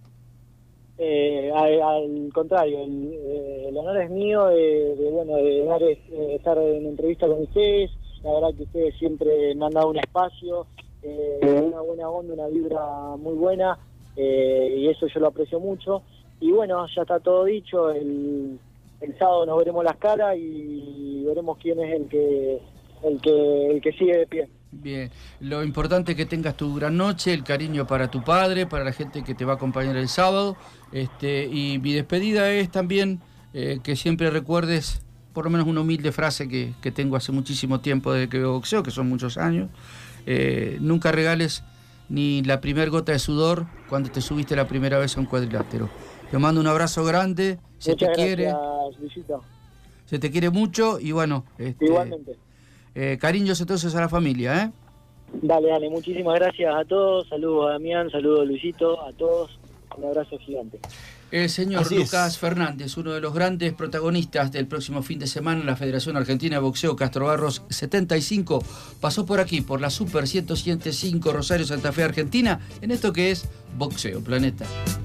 Al contrario, el honor es mío de estar en entrevista con ustedes. La verdad que ustedes siempre me han dado un espacio, una buena onda, una vibra muy buena, y eso yo lo aprecio mucho. Y bueno, ya está todo dicho, el sábado nos veremos las caras y veremos quién es el que sigue de pie. Bien, lo importante es que tengas tu gran noche, el cariño para tu padre, para la gente que te va a acompañar el sábado, y mi despedida es también que siempre recuerdes por lo menos una humilde frase que tengo hace muchísimo tiempo desde que veo boxeo, que son muchos años. Nunca regales ni la primer gota de sudor cuando te subiste la primera vez a un cuadrilátero. Te mando un abrazo grande, se te quiere, Luisito. Se te quiere mucho y bueno, igualmente. Cariños entonces a la familia, ¿eh? Dale, muchísimas gracias a todos, saludos a Damián, saludos a Luisito, a todos, un abrazo gigante. El señor Lucas Fernández, uno de los grandes protagonistas del próximo fin de semana en la Federación Argentina de Boxeo Castro Barros 75, pasó por aquí, por la Super 107.5 Rosario Santa Fe Argentina, en esto que es Boxeo Planeta.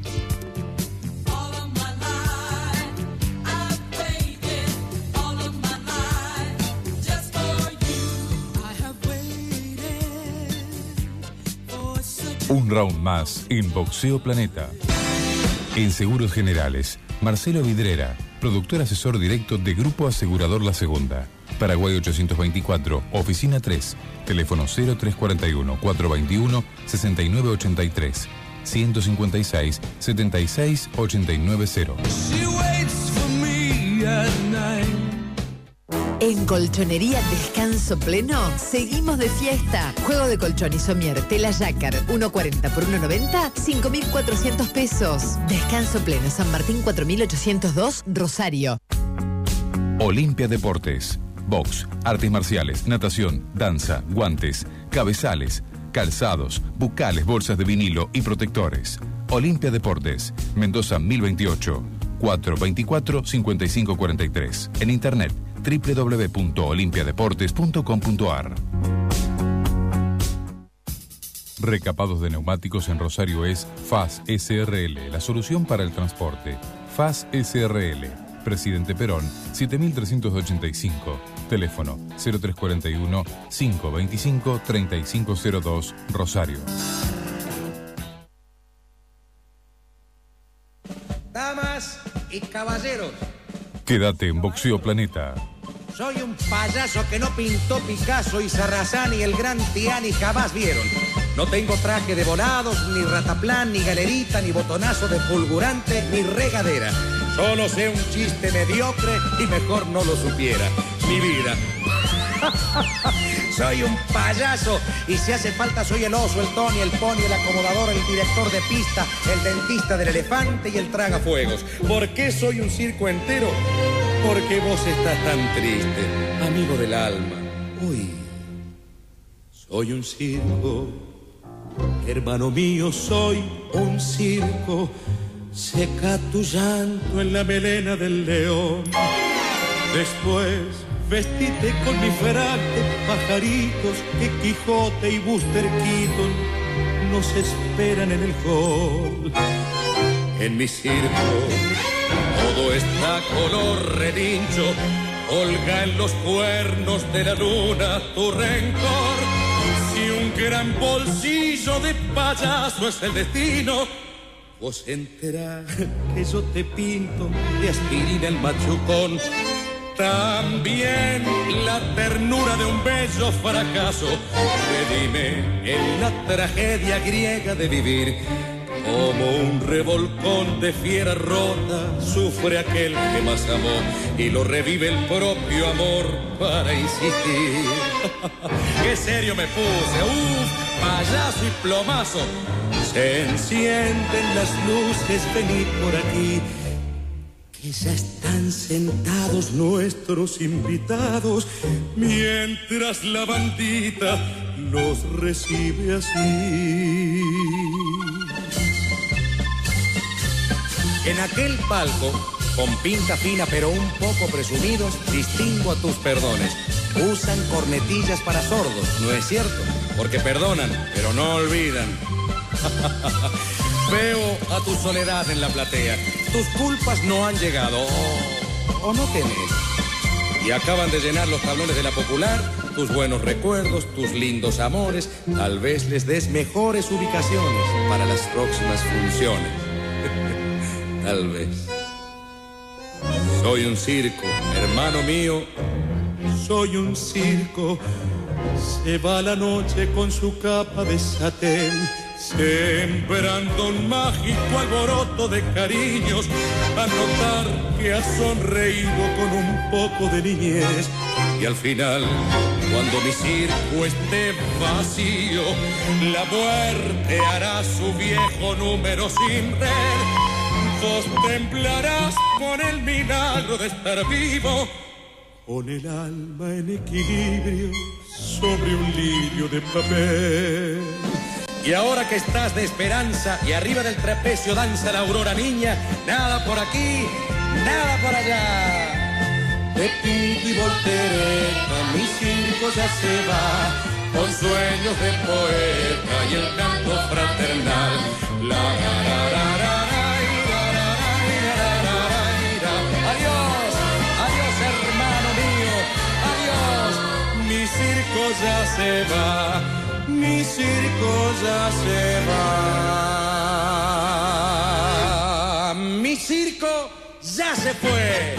Un round más en Boxeo Planeta. En Seguros Generales, Marcelo Vidrera, productor asesor directo de Grupo Asegurador La Segunda. Paraguay 824, Oficina 3, teléfono 0341-421-6983, 156-76-890. En Colchonería Descanso Pleno, seguimos de fiesta. Juego de colchón y somier, tela Jacquard, 1.40 por 1.90, 5.400 pesos. Descanso Pleno, San Martín 4802, Rosario. Olimpia Deportes. Box, artes marciales, natación, danza, guantes, cabezales, calzados, bucales, bolsas de vinilo y protectores. Olimpia Deportes, Mendoza 1028, 424-5543. En internet www.olimpiadeportes.com.ar. Recapados de neumáticos en Rosario es FAS SRL, la solución para el transporte. FAS SRL, Presidente Perón, 7385. Teléfono 0341-525-3502, Rosario. Damas y caballeros, quédate en Boxeo Planeta. soy un payaso que no pintó Picasso y Sarrazán y el gran Tiani jamás vieron. No tengo traje de volados, ni rataplan, ni galerita, ni botonazo de fulgurante, ni regadera. Solo sé un chiste mediocre y mejor no lo supiera. Mi vida. Soy un payaso y si hace falta soy el oso, el Tony, el pony, el acomodador, el director de pista, el dentista del elefante y el tragafuegos. ¿Por qué soy un circo entero? Porque vos estás tan triste, amigo del alma. Uy, soy un circo, hermano mío, soy un circo. Seca tu llanto en la melena del león. Después vestite con mi frac de pajaritos que Quijote y Buster Keaton nos esperan en el hall. En mi circo todo está color relincho, colga en los cuernos de la luna tu rencor. Si un gran bolsillo de payaso es el destino, vos enterás que yo te pinto de aspirina el machucón. También la ternura de un bello fracaso redime en la tragedia griega de vivir. Como un revolcón de fiera rota sufre aquel que más amó y lo revive el propio amor para insistir. Qué serio me puse, payaso y plomazo. Se encienden las luces, venid por aquí. Que ya están sentados nuestros invitados, mientras la bandita los recibe así. En aquel palco, con pinta fina pero un poco presumidos, distingo a tus perdones. Usan cornetillas para sordos, ¿no es cierto? Porque perdonan, pero no olvidan. Veo a tu soledad en la platea. Tus culpas no han llegado, o no tenés. Y acaban de llenar los tablones de la popular, tus buenos recuerdos, tus lindos amores. Tal vez les des mejores ubicaciones para las próximas funciones. Tal vez. Soy un circo, hermano mío. Soy un circo. Se va la noche con su capa de satén, sembrando un mágico alboroto de cariños, a notar que has sonreído con un poco de niñez. Y al final, cuando mi circo esté vacío, la muerte hará su viejo número sin red. Vos temblarás con el milagro de estar vivo, con el alma en equilibrio sobre un lirio de papel. Y ahora que estás de esperanza y arriba del trapecio danza la aurora niña, nada por aquí, nada por allá. De pinto y voltereta mi circo ya se va, con sueños de poeta y el canto fraternal. La, la, la, la, la. Mi circo ya se va, mi circo ya se va, mi circo ya se fue.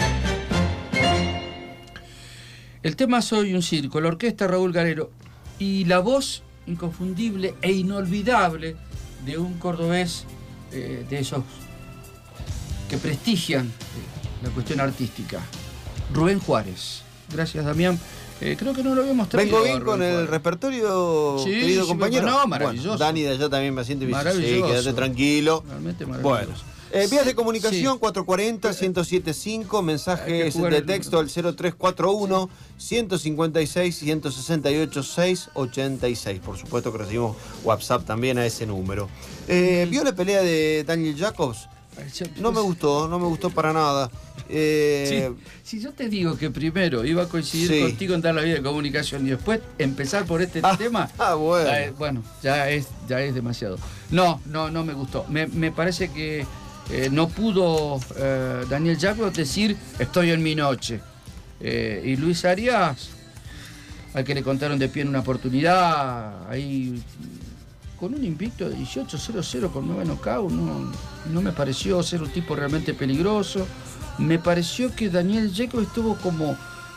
El tema Soy un circo, la orquesta Raúl Garero y la voz inconfundible e inolvidable de un cordobés de esos que prestigian la cuestión artística, Rubén Juárez. Gracias, Damián. Creo que no lo habíamos traído. Vengo bien con el repertorio, sí, querido compañero. No, maravilloso. Bueno, Dani de allá también me siente bien. Sí, quédate tranquilo. Realmente maravilloso. Bueno, vías de comunicación, sí. 440-1075, mensajes de texto al 0341 156 168 686. Por supuesto que recibimos WhatsApp también a ese número. ¿Vio la pelea de Daniel Jacobs? No me gustó para nada. Si yo te digo que primero iba a coincidir contigo en dar la vía de comunicación y después empezar por este tema, bueno, ya es demasiado. No me gustó. Me parece que no pudo Daniel Jacobs decir estoy en mi noche. Y Luis Arias, al que le contaron de pie en una oportunidad, ahí con un invicto de 18-0-0 con 9 knockouts, no me pareció ser un tipo realmente peligroso. Me pareció que Daniel Jacobs estuvo como,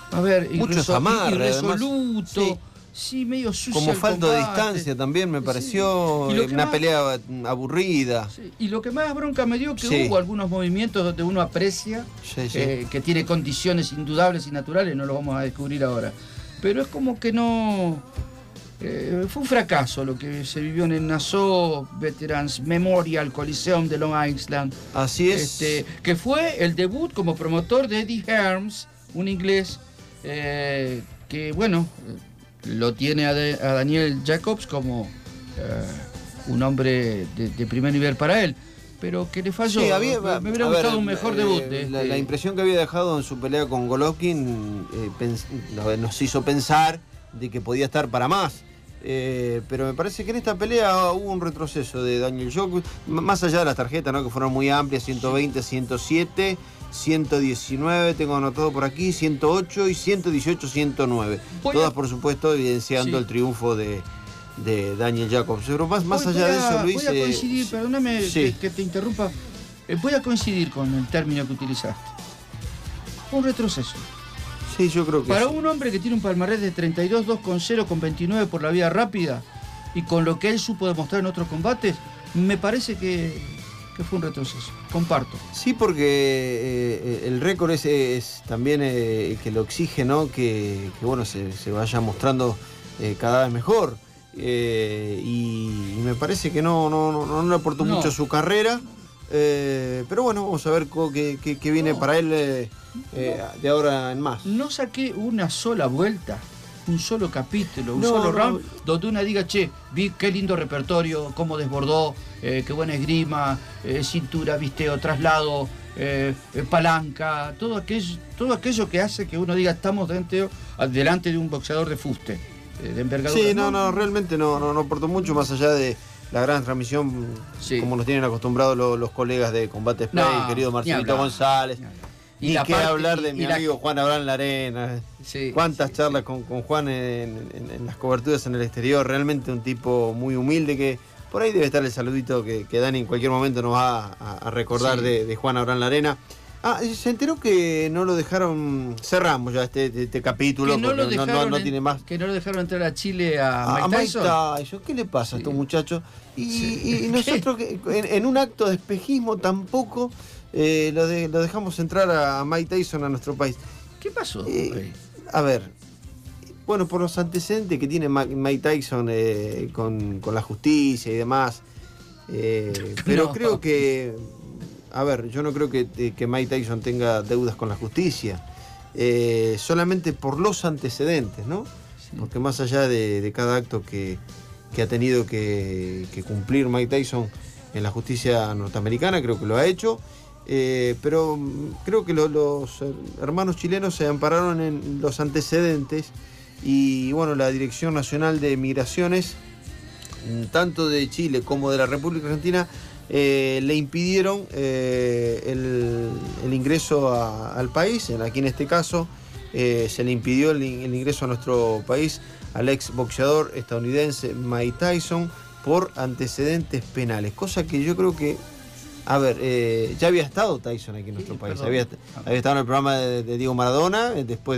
irresoluto, sí, medio sucio. Como falta de distancia también me pareció, una pelea aburrida. Sí. Y lo que más bronca me dio que hubo algunos movimientos donde uno aprecia que tiene condiciones indudables y naturales, no lo vamos a descubrir ahora. Pero es como que no... fue un fracaso lo que se vivió en el Nassau Veterans Memorial Coliseum de Long Island. Así es. Que fue el debut como promotor de Eddie Hearns, un inglés que, bueno, lo tiene a Daniel Jacobs como un hombre de primer nivel para él, pero que le falló. Sí, me hubiera gustado un mejor debut. La impresión que había dejado en su pelea con Golovkin nos hizo pensar de que podía estar para más. Pero me parece que en esta pelea hubo un retroceso de Daniel Jacobs, más allá de las tarjetas, ¿no? Que fueron muy amplias, 120, 107, 119, tengo anotado por aquí, 108 y 118, 109. Todas, por supuesto, evidenciando el triunfo de Daniel Jacobs. Pero más allá de eso, Luis... Voy a coincidir, perdóname que te interrumpa, voy a coincidir con el término que utilizaste. Un retroceso. Sí, yo creo que Para sí. un hombre que tiene un palmarés de 32-2,0 con 29 por la vía rápida y con lo que él supo demostrar en otros combates, me parece que fue un retroceso. Comparto. Sí, porque el récord es también que lo exige, ¿no? Que bueno, se vaya mostrando cada vez mejor. Y me parece que no le aportó mucho a su carrera. Pero bueno, vamos a ver qué viene para él de ahora en más. No saqué una sola vuelta, un solo capítulo, un solo round, donde una diga, che, vi qué lindo repertorio, cómo desbordó, qué buena esgrima, cintura, visteo, traslado, palanca, todo aquello que hace que uno diga, estamos delante de un boxeador de fuste, de envergadura. Sí, realmente no aportó mucho más allá de la gran transmisión, como nos tienen acostumbrados los colegas de Combate Play, querido Marcelito González. Y qué hablar de mi amigo Juan Abraham Larena. Sí, cuántas charlas con Juan en las coberturas en el exterior. Realmente un tipo muy humilde, que por ahí debe estar el saludito que Dani en cualquier momento nos va a recordar de Juan Abraham Larena. Se enteró que no lo dejaron. Cerramos ya este capítulo, que no tiene más. Que no lo dejaron entrar a Chile a Mike Tyson. Mike Tyson. ¿Qué le pasa a estos muchachos? Y nosotros en un acto de espejismo tampoco lo dejamos entrar a Mike Tyson a nuestro país. ¿Qué pasó? A ver, bueno, por los antecedentes que tiene Mike Tyson con la justicia y demás, pero creo que, a ver, yo no creo que Mike Tyson tenga deudas con la justicia, solamente por los antecedentes, ¿no? Sí. Porque más allá de cada acto que ha tenido que cumplir Mike Tyson en la justicia norteamericana, creo que lo ha hecho. Pero creo que los hermanos chilenos se ampararon en los antecedentes y bueno, la Dirección Nacional de Migraciones, tanto de Chile como de la República Argentina, le impidieron el ingreso al país. Aquí en este caso se le impidió el ingreso a nuestro país al ex boxeador estadounidense Mike Tyson por antecedentes penales, cosa que yo creo que, a ver, ya había estado Tyson aquí en nuestro país. Había estado en el programa de Diego Maradona, después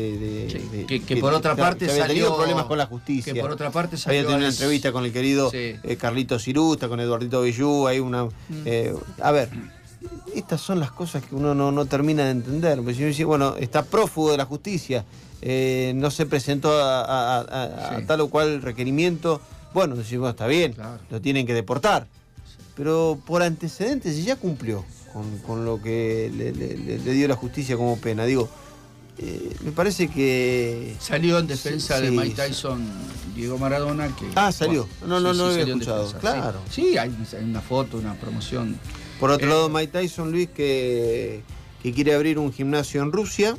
que por otra parte había tenido problemas con la justicia. Que por otra parte salió. Había tenido una entrevista con el querido Carlitos Cirusta, con Eduardito Bellú. Hay una. A ver, estas son las cosas que uno no termina de entender. Porque si uno dice, bueno, está prófugo de la justicia, no se presentó a tal o cual requerimiento. Bueno, decimos, está bien, lo tienen que deportar. Pero por antecedentes, y ya cumplió con lo que le dio la justicia como pena. Digo, me parece que... Salió en defensa de Mike Tyson, Diego Maradona. Salió. No lo había escuchado. Claro. Sí, hay una foto, una promoción. Por otro lado, Mike Tyson, Luis, que quiere abrir un gimnasio en Rusia.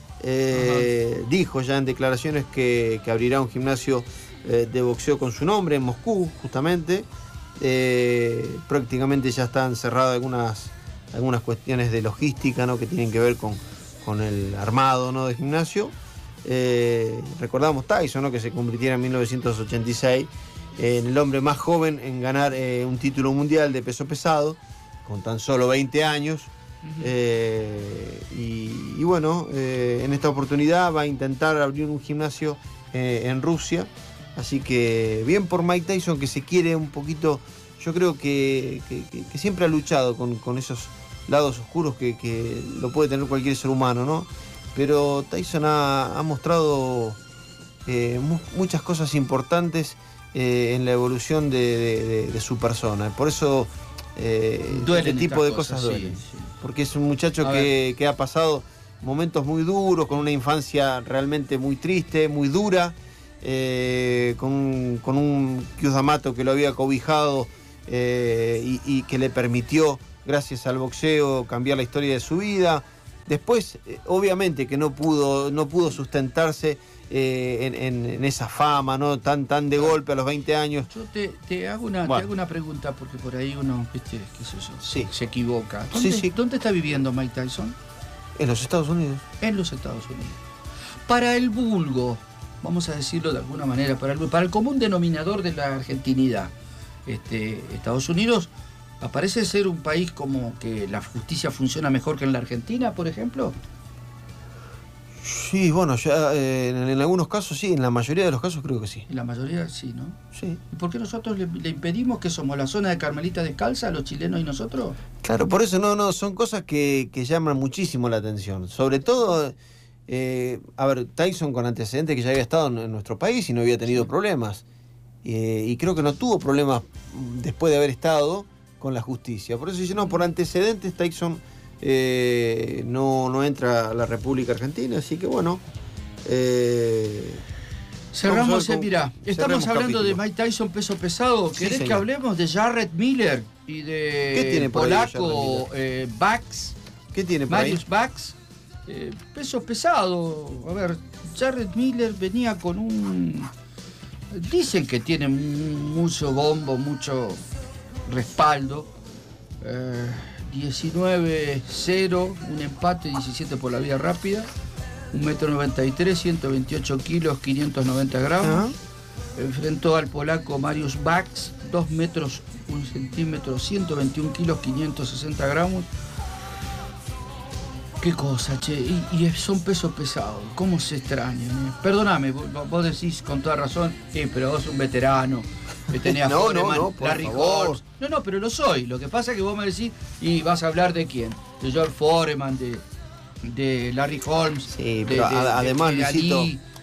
Dijo ya en declaraciones que abrirá un gimnasio de boxeo con su nombre en Moscú, justamente. Prácticamente ya están cerradas algunas cuestiones de logística, ¿no? Que tienen que ver con el armado, ¿no? de gimnasio. Recordamos Tyson, ¿no? Que se convirtiera en 1986 en el hombre más joven en ganar un título mundial de peso pesado con tan solo 20 años. Y bueno, en esta oportunidad va a intentar abrir un gimnasio en Rusia. Así que bien por Mike Tyson, que se quiere un poquito. Yo creo que siempre ha luchado con esos lados oscuros que lo puede tener cualquier ser humano, ¿no? Pero Tyson ha mostrado muchas cosas importantes en la evolución de su persona. Por eso este tipo de cosas duelen. Sí. Porque es un muchacho que ha pasado momentos muy duros, con una infancia realmente muy triste, muy dura. Con un Kyus D'Amato que lo había cobijado y que le permitió, gracias al boxeo, cambiar la historia de su vida. Después, obviamente que no pudo sustentarse en esa fama, ¿no? tan de golpe a los 20 años. Yo te hago una pregunta, porque por ahí uno, ¿viste? ¿Qué sé yo? Se equivoca. ¿Dónde está viviendo Mike Tyson? En los Estados Unidos. En los Estados Unidos. Para el vulgo, vamos a decirlo de alguna manera, para el común denominador de la argentinidad, Estados Unidos aparece ser un país como que la justicia funciona mejor que en la Argentina, por ejemplo. Sí, bueno, ya en algunos casos sí, en la mayoría de los casos creo que sí. En la mayoría sí, ¿no? Sí. ¿Y por qué nosotros le impedimos que somos la zona de Carmelita Descalza, los chilenos y nosotros? Claro, por eso no, son cosas que llaman muchísimo la atención. Sobre todo, a ver, Tyson con antecedentes que ya había estado en nuestro país y no había tenido problemas. Y creo que no tuvo problemas después de haber estado con la justicia. Por eso dice, no, por antecedentes Tyson no entra a la República Argentina, así que bueno. Cerramos, mira, estamos hablando de Mike Tyson peso pesado. Sí, ¿Querés señor. que hablemos de Jarrett Miller y de ¿Qué tiene por ahí polaco Bax? ¿Qué tiene por ahí? Marius Bax. Peso pesado. A ver, Jarrett Miller venía con un... Dicen que tiene mucho bombo, mucho respaldo. 19-0, un empate, 17 por la vía rápida. 1,93 m, 128 kilos, 590 gramos. Enfrentó al polaco Marius Bax, 2 metros, 1 centímetro, 121 kilos, 560 gramos. Qué cosa, che. Y son pesos pesados. ¿Cómo se extrañan? Perdóname, vos decís con toda razón, pero vos sos un veterano. Que tenías Foreman, Larry Holmes. No, pero lo soy. Lo que pasa es que vos me decís, y vas a hablar de quién. De George Foreman, de Larry Holmes. Sí, pero además, Luisito,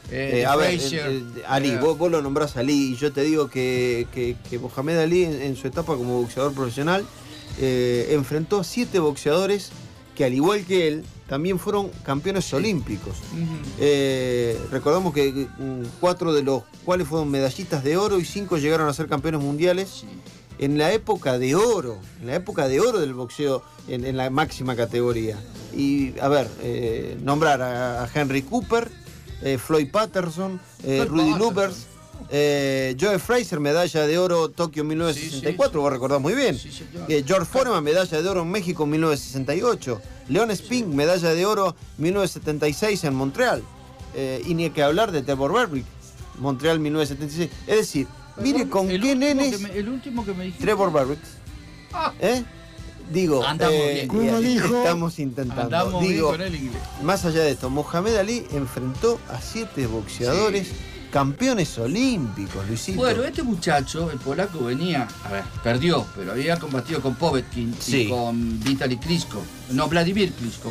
Ali, vos lo nombrás a Ali, y yo te digo que Mohamed Ali en su etapa como boxeador profesional enfrentó a 7 boxeadores que al igual que él también fueron campeones olímpicos. Recordamos que 4 de los cuales fueron medallistas de oro y 5 llegaron a ser campeones mundiales en la época de oro, del boxeo en la máxima categoría. Y a ver, nombrar a Henry Cooper, Floyd Patterson, Rudy Lubbers, Joe Frazier, medalla de oro Tokio 1964, vos recordás muy bien. George Foreman, medalla de oro en México 1968. Leon Spink, medalla de oro 1976 en Montreal. Y ni que hablar de Trevor Berwick, Montreal 1976. Es decir, mire con qué nenes. El último que me dijiste. Trevor Berwick. Digo, bien. estamos intentando. Andamos bien con el inglés. Más allá de esto, Mohamed Ali enfrentó a 7 boxeadores campeones olímpicos, Luisito. Bueno, este muchacho, el polaco, venía, a ver, perdió, pero había combatido con Povetkin y con Vitaly Klitschko. No, Vladimir Klitschko.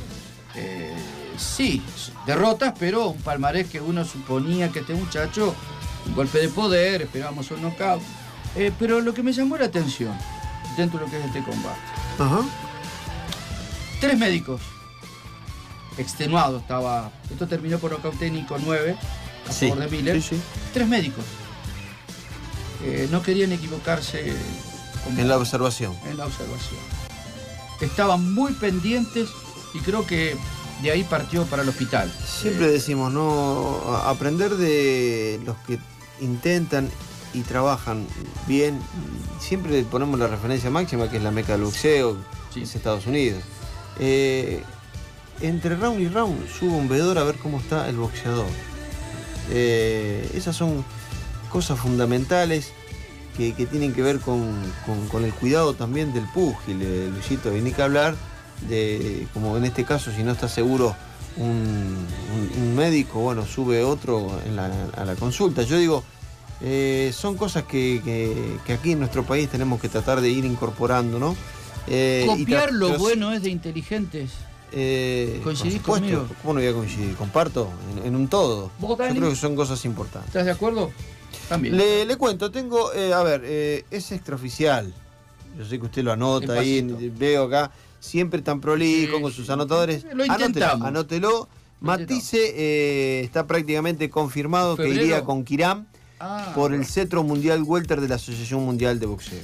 Sí, derrotas, pero un palmarés que uno suponía que este muchacho, un golpe de poder, esperábamos un knockout. Pero lo que me llamó la atención dentro de lo que es este combate. 3 médicos. Extenuado estaba. Esto terminó por nocaut técnico 9 a favor de Miller. 3 médicos. No querían equivocarse en la observación. Estaban muy pendientes y creo que de ahí partió para el hospital. Siempre decimos, no, aprender de los que intentan y trabajan bien. Siempre ponemos la referencia máxima, que es la meca del boxeo, es Estados Unidos. Entre round y round sube un veedor a ver cómo está el boxeador. Esas son cosas fundamentales que tienen que ver con el cuidado también del púgil, Luisito. Y ni que hablar de, como en este caso, si no está seguro un médico, bueno, sube otro a la consulta. Yo digo, son cosas que aquí en nuestro país tenemos que tratar de ir incorporando, ¿no? Copiar lo bueno es de inteligentes. ¿Coincidís conmigo? ¿Cómo no voy a coincidir? Comparto en un todo. Yo creo que son cosas importantes. ¿Estás de acuerdo? También. Le cuento, tengo, es extraoficial. Yo sé que usted lo anota ahí, veo acá, siempre tan prolijo con sus anotadores. Lo intentamos. Anótelo. Matice está prácticamente confirmado que iría con Kiram por el cetro mundial welter de la Asociación Mundial de Boxeo.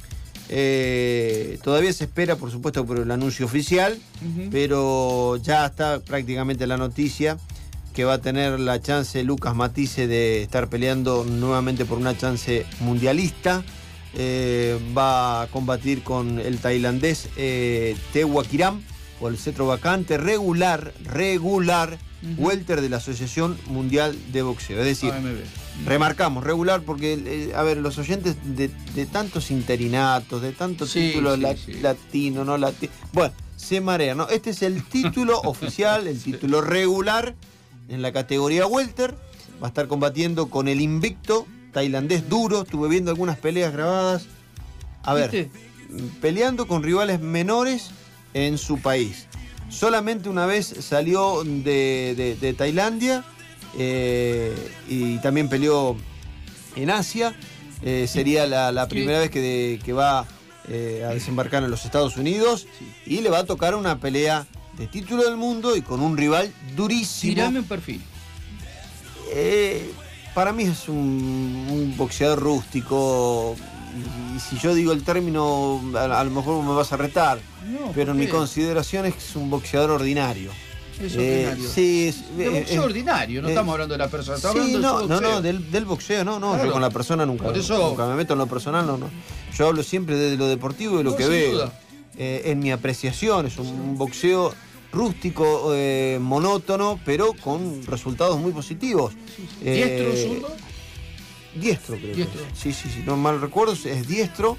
Todavía se espera, por supuesto, por el anuncio oficial, pero ya está prácticamente la noticia que va a tener la chance Lucas Matice de estar peleando nuevamente por una chance mundialista. Va a combatir con el tailandés Tewa Kiram por el cetro vacante regular welter de la Asociación Mundial de Boxeo. Es decir, remarcamos regular porque, los oyentes de tantos interinatos, de tantos títulos latinos, no latinos, bueno, se marea. No, este es el título oficial, el título regular en la categoría welter. Va a estar combatiendo con el invicto tailandés duro. Estuve viendo algunas peleas grabadas. A ver, peleando con rivales menores en su país. Solamente una vez salió de Tailandia y también peleó en Asia. Sería la primera vez que va a desembarcar en los Estados Unidos y le va a tocar una pelea de título del mundo y con un rival durísimo. Tirame un perfil. Para mí es un boxeador rústico. Y si yo digo el término, a lo mejor me vas a retar. No, pero en mi consideración es un boxeador ordinario. Es ordinario. Sí, de boxeo ordinario, no estamos hablando de la persona, estamos hablando del boxeo, no, claro. Yo con la persona nunca me meto en lo personal, no. Yo hablo siempre de lo deportivo y de lo que veo. En mi apreciación, es un boxeo rústico, monótono, pero con resultados muy positivos. ¿Diestro, zurdo? Diestro, creo. Diestro. Sí, no mal recuerdo, es diestro.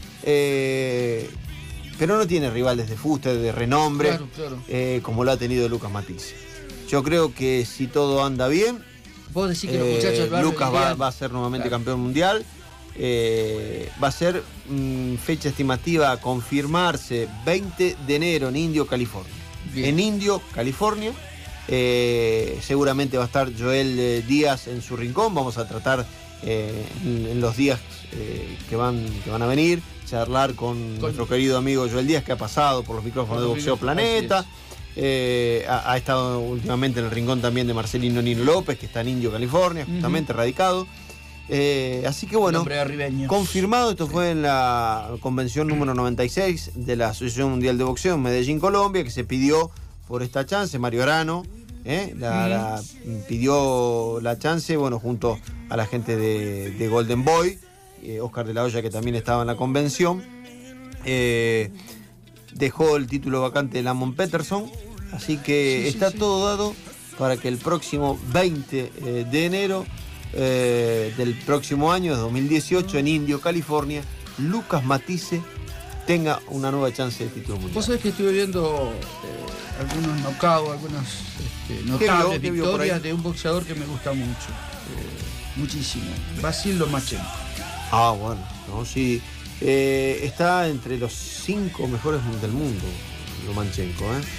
Pero no tiene rivales de fuste, de renombre, claro. Como lo ha tenido Lucas Matisse. Yo creo que si todo anda bien, vos decís que los muchachos del barrio Lucas va a ser nuevamente campeón mundial. Va a ser fecha estimativa a confirmarse 20 de enero en Indio, California. Bien. En Indio, California. Seguramente va a estar Joel Díaz en su rincón. Vamos a tratar en los días que van a venir, charlar con nuestro querido amigo Joel Díaz, que ha pasado por los micrófonos de Boxeo Planeta. Ha estado últimamente en el rincón también de Marcelino Nino López, que está en Indio, California, justamente radicado. Así que bueno, confirmado, esto fue en la convención número 96 de la Asociación Mundial de Boxeo en Medellín, Colombia, que se pidió por esta chance. Mario Arano pidió la chance, bueno, junto a la gente de Golden Boy, Oscar de la Hoya, que también estaba en la convención. Dejó el título vacante de Lamont Peterson, así que está todo dado para que el próximo 20 de enero del próximo año, de 2018, en Indio, California, Lucas Matisse tenga una nueva chance de título mundial. Vos sabés que estuve viendo algunos knockouts, algunas notables victorias de un boxeador que me gusta mucho, muchísimo, Vasil Lomachenko. Bueno, no, sí. Está entre los 5 mejores del mundo, Lomachenko.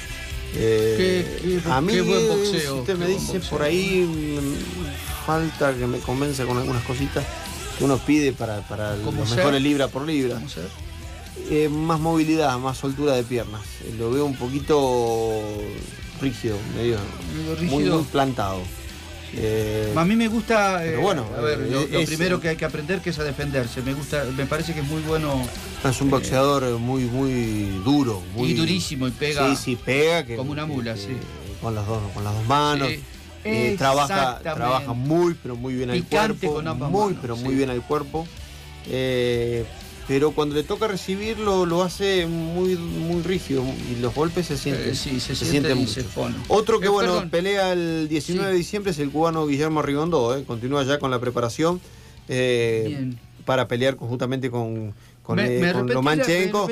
A mí, qué buen boxeo, si usted me dice por ahí, falta que me convenza con algunas cositas que uno pide para los mejores libra por libra. Más movilidad, más soltura de piernas. Lo veo un poquito rígido, medio rígido. Muy plantado. A mí me gusta, bueno, a ver, lo primero que hay que aprender que es a defenderse. Me parece que es muy bueno. Es un boxeador muy duro, y durísimo, y pega. Sí, pega como una mula, con las dos manos. Trabaja muy bien al cuerpo. Con ambas manos, muy bien al cuerpo. Pero cuando le toca recibirlo lo hace muy rígido y los golpes se sienten. Se sienten mucho. Otro que pelea el 19 de diciembre es el cubano Guillermo Rigondó. Continúa ya con la preparación para pelear conjuntamente con Lomachenko.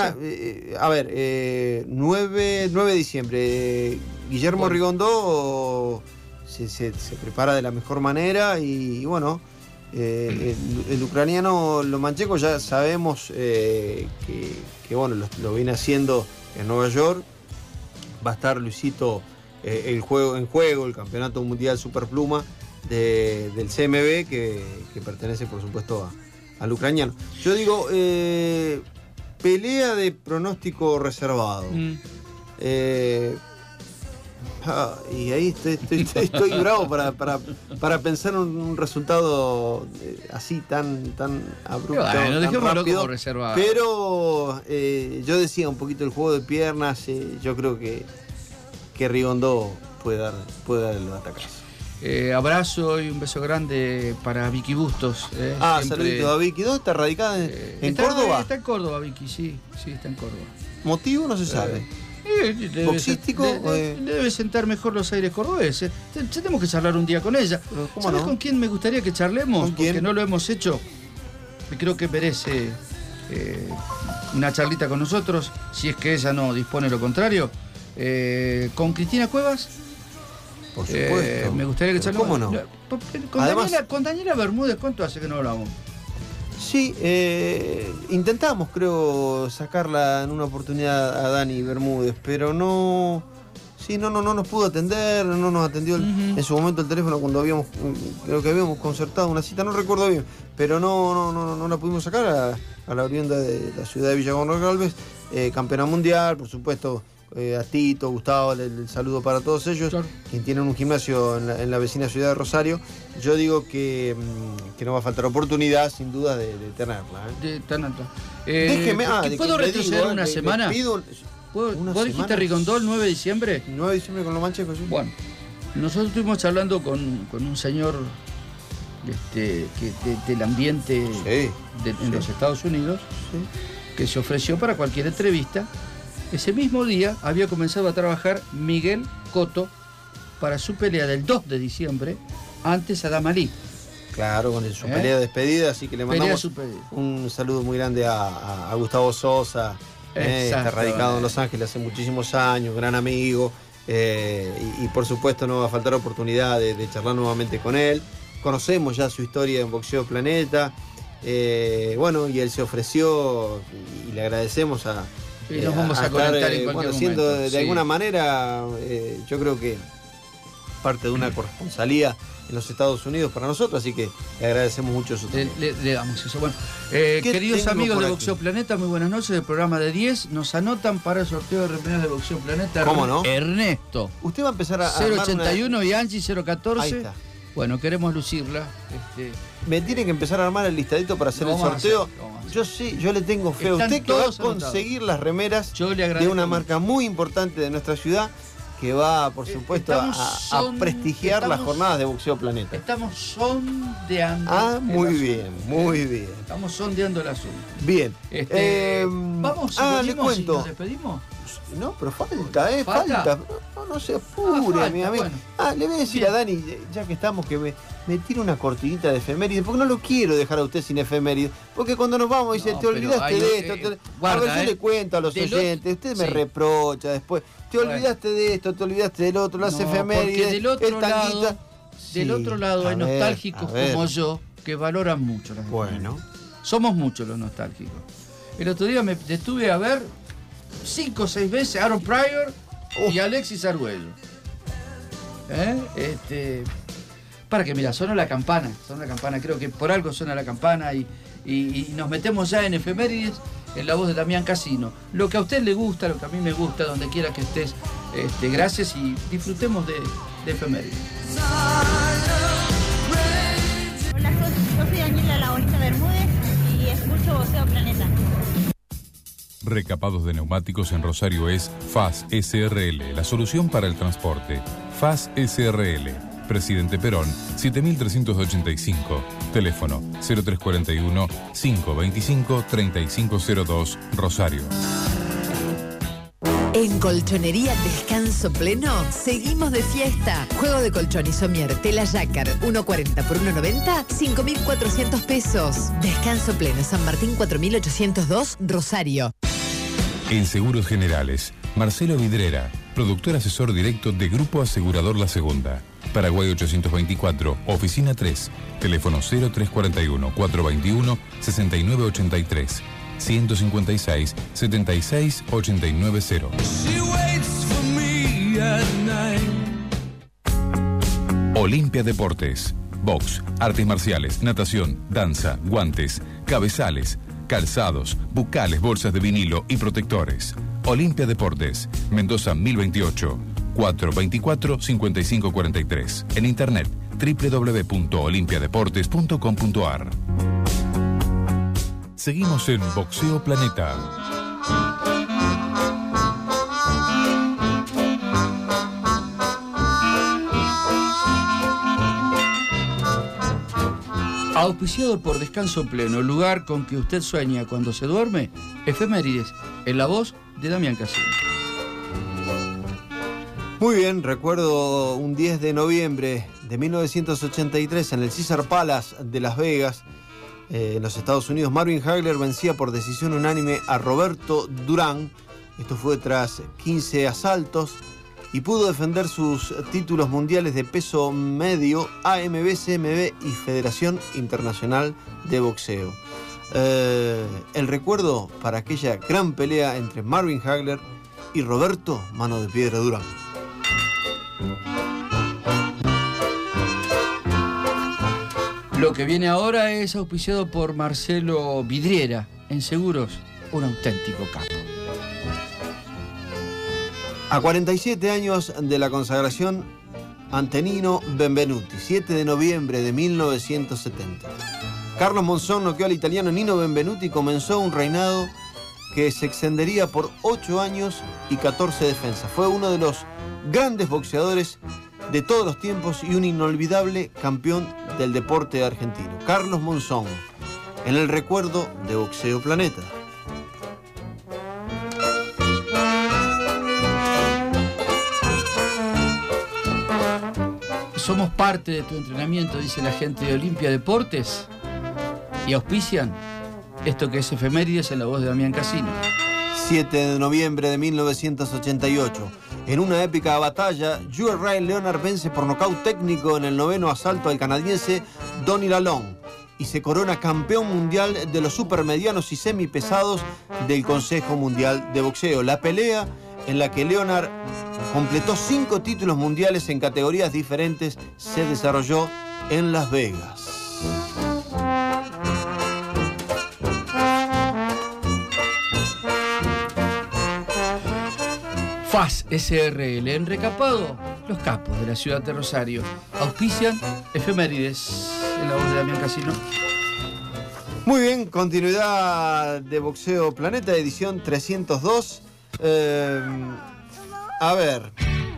9 de diciembre. Guillermo Rigondó se prepara de la mejor manera y bueno. El ucraniano Lomachenko ya sabemos que lo viene haciendo en Nueva York. Va a estar, Luisito, en juego el Campeonato Mundial Superpluma del CMB, que pertenece por supuesto al ucraniano. Yo digo, pelea de pronóstico reservado. Y ahí estoy bravo para pensar en un resultado así tan abrupto, tan rápido. Pero yo decía un poquito el juego de piernas. Yo creo que Rigondó puede dar el batacazo. Abrazo y un beso grande para Vicky Bustos. Saludito a Vicky. ¿Dónde está radicada? ¿En Córdoba? Está en Córdoba, Vicky, sí, está en Córdoba. ¿Motivo? No se sabe. ¿Boxístico? Debe sentar mejor los aires cordobeses. Tenemos que charlar un día con ella. ¿Sabes con quién me gustaría que charlemos? Porque no lo hemos hecho. Creo que merece una charlita con nosotros, si es que ella no dispone lo contrario, con Cristina Cuevas. Por supuesto. Me gustaría que charlemos. ¿Cómo no? Además, con Daniela Bermúdez, ¿cuánto hace que no hablamos? Sí, intentamos, creo, sacarla en una oportunidad a Dani Bermúdez, pero no nos pudo atender, no nos atendió en su momento el teléfono cuando creo que habíamos concertado una cita, no recuerdo bien, pero no la pudimos sacar a la oriunda de la ciudad de Villagón Galvez, campeona mundial, por supuesto. A Tito, Gustavo, el saludo para todos ellos, claro. Quien tienen un gimnasio en la vecina ciudad de Rosario. Yo digo que no va a faltar oportunidad, sin duda, de tenerla. De tenerla. Déjeme, ¿puedo retroceder una semana? ¿Vos dijiste Rigondol, 9 de diciembre? 9 de diciembre con los manchecos, sí. Bueno, nosotros estuvimos hablando con un señor del ambiente en los Estados Unidos, que se ofreció para cualquier entrevista. Ese mismo día había comenzado a trabajar Miguel Cotto para su pelea del 2 de diciembre ante Sadam Ali. Claro, con su pelea de despedida, así que le mandamos un saludo muy grande a Gustavo Sosa, está radicado en Los Ángeles hace muchísimos años, gran amigo, y por supuesto no va a faltar oportunidad de charlar nuevamente con él. Conocemos ya su historia en Boxeo Planeta, bueno, y él se ofreció y le agradecemos y nos vamos a conectar en cualquier siendo momento. De alguna manera, yo creo que parte de una corresponsalía en los Estados Unidos para nosotros, así que le agradecemos mucho eso también. Le damos eso. Bueno, queridos amigos de Boxeo Planeta, muy buenas noches. El programa de 10 nos anotan para el sorteo de remeras de Boxeo Planeta. ¿Cómo no? Ernesto. Usted va a empezar a 081 y Angie 014. Ahí está. Bueno, queremos lucirla. Me tiene que empezar a armar el listadito para hacer el sorteo. Yo le tengo fe a usted que va a conseguir las remeras de una marca muy importante de nuestra ciudad que va, por supuesto, a prestigiar las jornadas de Boxeo Planeta. Estamos sondeando. Muy bien, muy bien. Estamos sondeando el asunto. Bien. Vamos, le cuento. ¿Nos despedimos? No, pero falta. No se apure, mi amigo. Bueno. Le voy a decir a Dani, ya que estamos, que me tire una cortinita de efemérides, porque no lo quiero dejar a usted sin efemérides. Porque cuando nos vamos dice, te olvidaste de esto. A ver, yo le cuento a los oyentes, usted me reprocha después. Te olvidaste de esto, te olvidaste del otro, las efemérides. Porque del otro lado hay nostálgicos como yo que valoran mucho las efemérides. Somos muchos los nostálgicos. El otro día me detuve a ver 5 o 6 veces Aaron Pryor y Alexis Arguello. Para que mira, suena la campana, creo que por algo suena la campana y nos metemos ya en efemérides en la voz de Damián Casino. Lo que a usted le gusta, lo que a mí me gusta, donde quiera que estés, gracias y disfrutemos de efemérides. Hola, yo soy Daniela La Bonita Bermúdez y escucho Boxeo Planeta. Recapados de neumáticos en Rosario es FAS SRL, la solución para el transporte. FAS SRL, Presidente Perón, 7385. Teléfono 0341 525 3502, Rosario. En Colchonería Descanso Pleno, seguimos de fiesta. Juego de colchón y somier, tela Yacar, 1.40 por 1.90, 5.400 pesos. Descanso Pleno, San Martín 4802, Rosario. En Seguros Generales, Marcelo Vidrera, productor asesor directo de Grupo Asegurador La Segunda. Paraguay 824, Oficina 3, teléfono 0341 421 6983, 156 76 890. Olimpia Deportes, box, artes marciales, natación, danza, guantes, cabezales, calzados, bucales, bolsas de vinilo y protectores. Olimpia Deportes, Mendoza 1028, 424-5543. En internet, www.olimpiadeportes.com.ar. Seguimos en Boxeo Planeta. Auspiciado por Descanso Pleno, el lugar con que usted sueña cuando se duerme. Efemérides, en la voz de Damián Casino. Muy bien, recuerdo un 10 de noviembre de 1983 en el Caesars Palace de Las Vegas, en los Estados Unidos, Marvin Hagler vencía por decisión unánime a Roberto Durán. Esto fue tras 15 asaltos y pudo defender sus títulos mundiales de peso medio, AMB, CMB y Federación Internacional de Boxeo. El recuerdo para aquella gran pelea entre Marvin Hagler y Roberto Mano de Piedra Durán. Lo que viene ahora es auspiciado por Marcelo Vidriera, en seguros, un auténtico capo. A 47 años de la consagración, Antonino Benvenuti, 7 de noviembre de 1970. Carlos Monzón noqueó al italiano Nino Benvenuti y comenzó un reinado que se extendería por 8 años y 14 defensas. Fue uno de los grandes boxeadores de todos los tiempos y un inolvidable campeón del deporte argentino. Carlos Monzón, en el recuerdo de Boxeo Planeta. Somos parte de tu entrenamiento, dice la gente de Olimpia Deportes, y auspician esto que es Efemérides en la voz de Damián Casino. 7 de noviembre de 1988. En una épica batalla, Joe Ray Leonard vence por nocaut técnico en el 9º asalto al canadiense Donny Lalonde y se corona campeón mundial de los supermedianos y semipesados del Consejo Mundial de Boxeo. La pelea en la que Leonard completó 5 títulos mundiales en categorías diferentes se desarrolló en Las Vegas. FAS SRL, en Recapado, los capos de la ciudad de Rosario. Auspician Efemérides en la voz de Damián Casino. Muy bien, continuidad de Boxeo Planeta, edición 302. A ver.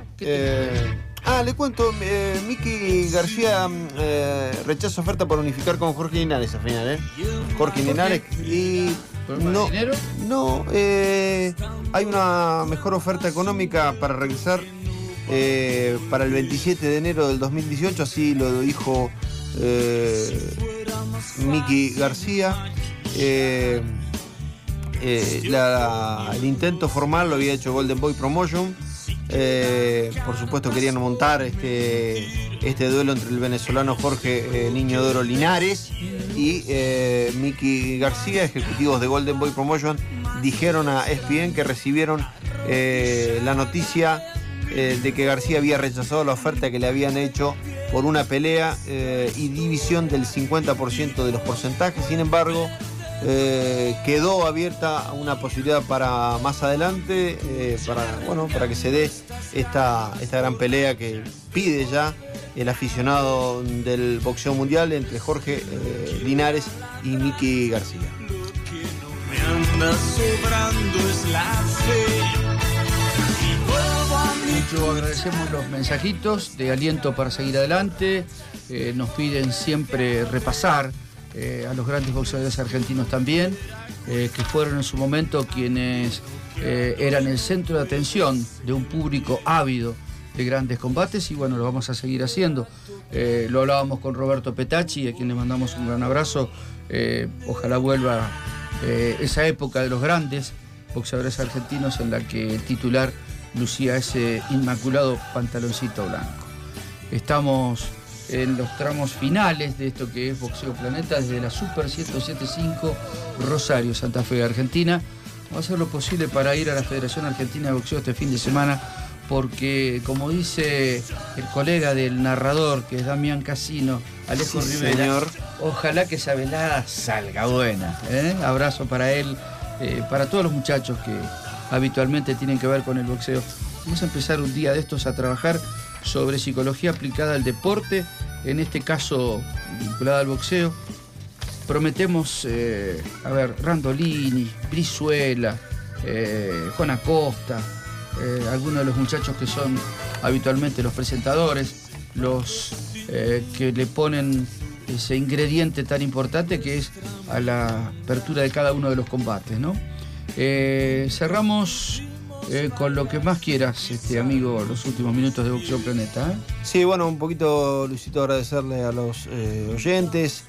Le cuento, Miki García rechaza oferta para unificar con Jorge Linares al final, Jorge Linares y... No, no, hay una mejor oferta económica para regresar para el 27 de enero del 2018, así lo dijo Miki García. El intento formal lo había hecho Golden Boy Promotion. Por supuesto querían montar este duelo entre el venezolano Jorge Niño de Oro Linares y Miki García. Ejecutivos de Golden Boy Promotion dijeron a ESPN que recibieron la noticia de que García había rechazado la oferta que le habían hecho por una pelea y división del 50% de los porcentajes. Sin embargo, quedó abierta una posibilidad para más adelante, para que se dé esta gran pelea que pide ya el aficionado del boxeo mundial entre Jorge Linares y Miki García. Mucho agradecemos los mensajitos de aliento para seguir adelante. Nos piden siempre repasar a los grandes boxeadores argentinos también, que fueron en su momento quienes eran el centro de atención de un público ávido de grandes combates, y bueno, lo vamos a seguir haciendo. Lo hablábamos con Roberto Petacci, a quien le mandamos un gran abrazo. Ojalá vuelva esa época de los grandes boxeadores argentinos en la que el titular lucía ese inmaculado pantaloncito blanco. Estamos en los tramos finales de esto que es Boxeo Planeta desde la Super 107.5 Rosario, Santa Fe, Argentina. Vamos a hacer lo posible para ir a la Federación Argentina de Boxeo este fin de semana, porque como dice el colega del narrador, que es Damián Casino, Alejo Rivera, señor, ojalá que esa velada salga buena. Abrazo para él, para todos los muchachos que habitualmente tienen que ver con el boxeo. Vamos a empezar un día de estos a trabajar sobre psicología aplicada al deporte, en este caso vinculada al boxeo. Prometemos, Randolini, Brizuela, Juan Acosta, algunos de los muchachos que son habitualmente los presentadores, los que le ponen ese ingrediente tan importante que es a la apertura de cada uno de los combates, ¿no? Cerramos con lo que más quieras, amigo, los últimos minutos de Boxeo Planeta. Sí, bueno, un poquito, Luisito, agradecerle a los oyentes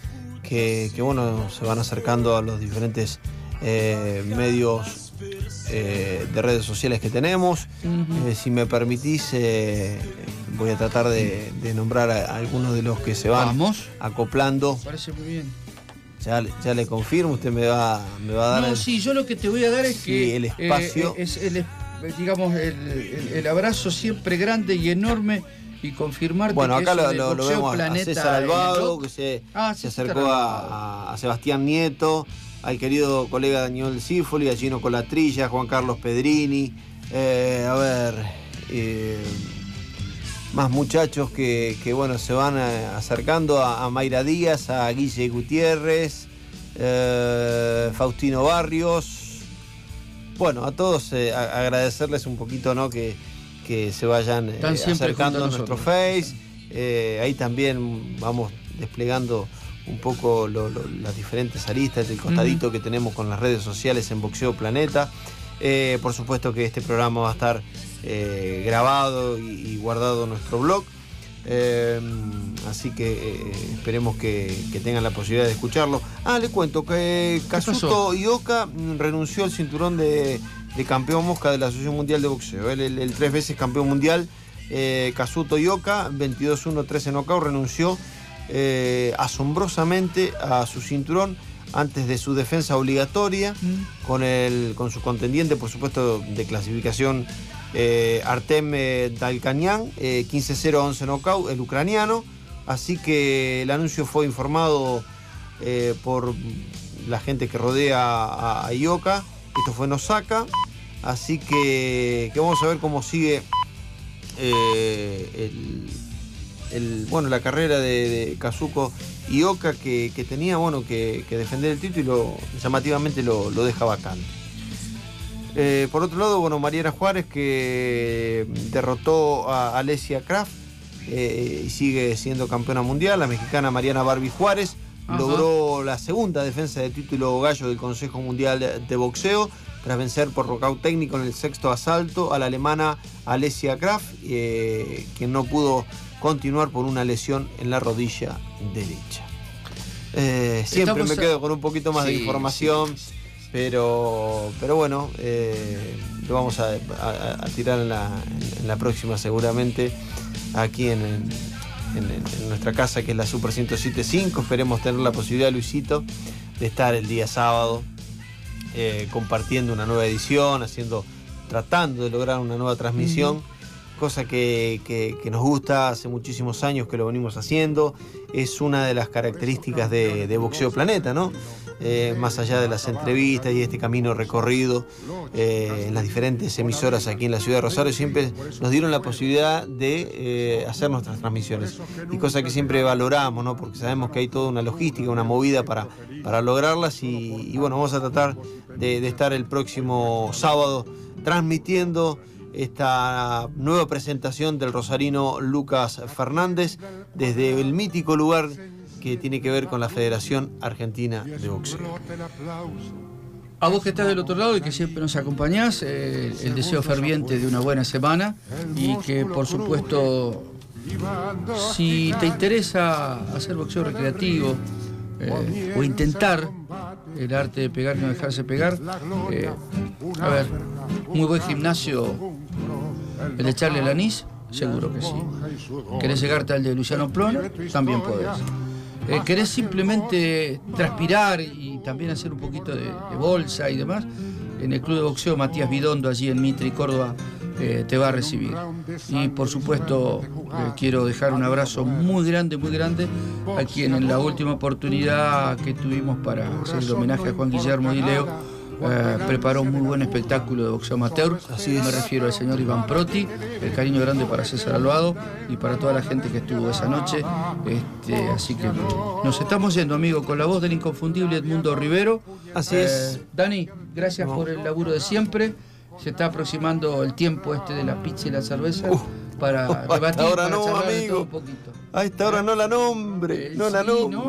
bueno, se van acercando a los diferentes medios de redes sociales que tenemos. Si me permitís, voy a tratar de nombrar a algunos de los que se van acoplando. Me parece muy bien. Ya le confirmo, usted me va a dar... No, sí, yo lo que te voy a dar es que el espacio... digamos, el abrazo siempre grande y enorme y confirmarte bueno, que acá eso lo vemos Planeta a César Alvado, que se acercó a Sebastián Nieto, al querido colega Daniel Cifoli, a Gino Colatrilla, a Juan Carlos Pedrini, más muchachos que bueno, se van acercando a Mayra Díaz, a Guille Gutiérrez, Faustino Barrios. Bueno, a todos agradecerles un poquito, ¿no? Que se vayan acercando a nuestro Face. Ahí también vamos desplegando un poco las diferentes aristas, el costadito que tenemos con las redes sociales en Boxeo Planeta. Por supuesto que este programa va a estar grabado y guardado en nuestro blog. Así que esperemos que tengan la posibilidad de escucharlo. Le cuento que Kazuto Ioka renunció al cinturón de campeón mosca de la Asociación Mundial de Boxeo. El 3 veces campeón mundial, Kazuto Ioka, 22-1, 13 knockout, renunció asombrosamente a su cinturón antes de su defensa obligatoria con su contendiente, por supuesto, de clasificación, Artem Dalkanyan, 15-0, 11 knockout, el ucraniano. Así que el anuncio fue informado por la gente que rodea a Ioka. Esto fue en Osaka. Así que vamos a ver cómo sigue la carrera de Kazuko Ioka, que tenía que defender el título y llamativamente lo deja vacante. Por otro lado, Mariana Juárez, que derrotó a Alessia Kraft y sigue siendo campeona mundial. La mexicana Mariana Barbie Juárez logró la segunda defensa de título gallo del Consejo Mundial de Boxeo tras vencer por nocaut técnico en el sexto asalto a la alemana Alessia Kraft, quien no pudo continuar por una lesión en la rodilla derecha. Siempre me quedo con un poquito más de información. Sí. Pero bueno, lo vamos a tirar en la próxima seguramente, aquí en nuestra casa, que es la Super 107.5. Esperemos tener la posibilidad, Luisito, de estar el día sábado compartiendo una nueva edición, tratando de lograr una nueva transmisión, cosa que nos gusta, hace muchísimos años que lo venimos haciendo. Es una de las características de Boxeo Planeta, ¿no? Más allá de las entrevistas y este camino recorrido en las diferentes emisoras aquí en la ciudad de Rosario, siempre nos dieron la posibilidad de hacer nuestras transmisiones, y cosa que siempre valoramos, ¿no? Porque sabemos que hay toda una logística, una movida para lograrlas, y bueno, vamos a tratar de estar el próximo sábado transmitiendo esta nueva presentación del rosarino Lucas Fernández desde el mítico lugar que tiene que ver con la Federación Argentina de Boxeo. A vos que estás del otro lado y que siempre nos acompañás, el deseo ferviente de una buena semana, y que por supuesto, si te interesa hacer boxeo recreativo o intentar el arte de pegar y no dejarse pegar, muy buen gimnasio, el de Charlie Lanís, seguro que sí. ¿Querés llegarte al de Luciano Plono? También podés. ¿Querés simplemente transpirar y también hacer un poquito de bolsa y demás? En el Club de Boxeo Matías Bidondo, allí en Mitre y Córdoba, te va a recibir. Y por supuesto, quiero dejar un abrazo muy grande a quien en la última oportunidad que tuvimos para hacer el homenaje a Juan Guillermo Di Leo, preparó un muy buen espectáculo de boxeo amateur. Me refiero al señor Iván Proti. El cariño grande para César Alvado y para toda la gente que estuvo esa noche. Así que nos estamos yendo, amigo, con la voz del inconfundible Edmundo Rivero. Así es. Dani, gracias por el laburo de siempre. Se está aproximando el tiempo de la pizza y la cerveza para debatir, ahora para charlar de todo amigo. un poquito. A esta hora no la nombre,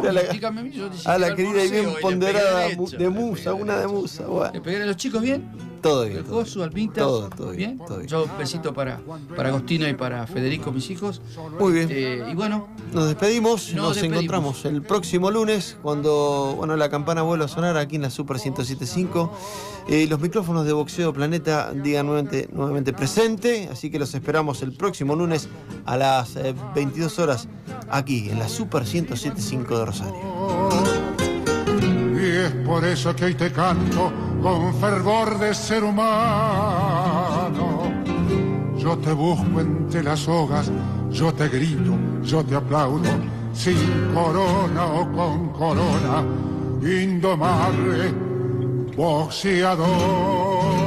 a la querida y bien ponderada de Musa, una de Musa. Bueno. ¿Le pegué a los chicos bien? Todo bien. El Josu, Almita. Todo bien. Todo bien. Yo un besito para Agostina y para Federico, mis hijos. Muy bien. Y bueno. Nos despedimos. Nos encontramos el próximo lunes cuando la campana vuelva a sonar aquí en la Super 107.5. Los micrófonos de Boxeo Planeta digan nuevamente presente. Así que los esperamos el próximo lunes a las 22 horas aquí en la Super 107.5 de Rosario. Y es por eso que hoy te canto con fervor de ser humano. Yo te busco entre las sogas, yo te grito, yo te aplaudo, sin corona o con corona, indomable boxeador.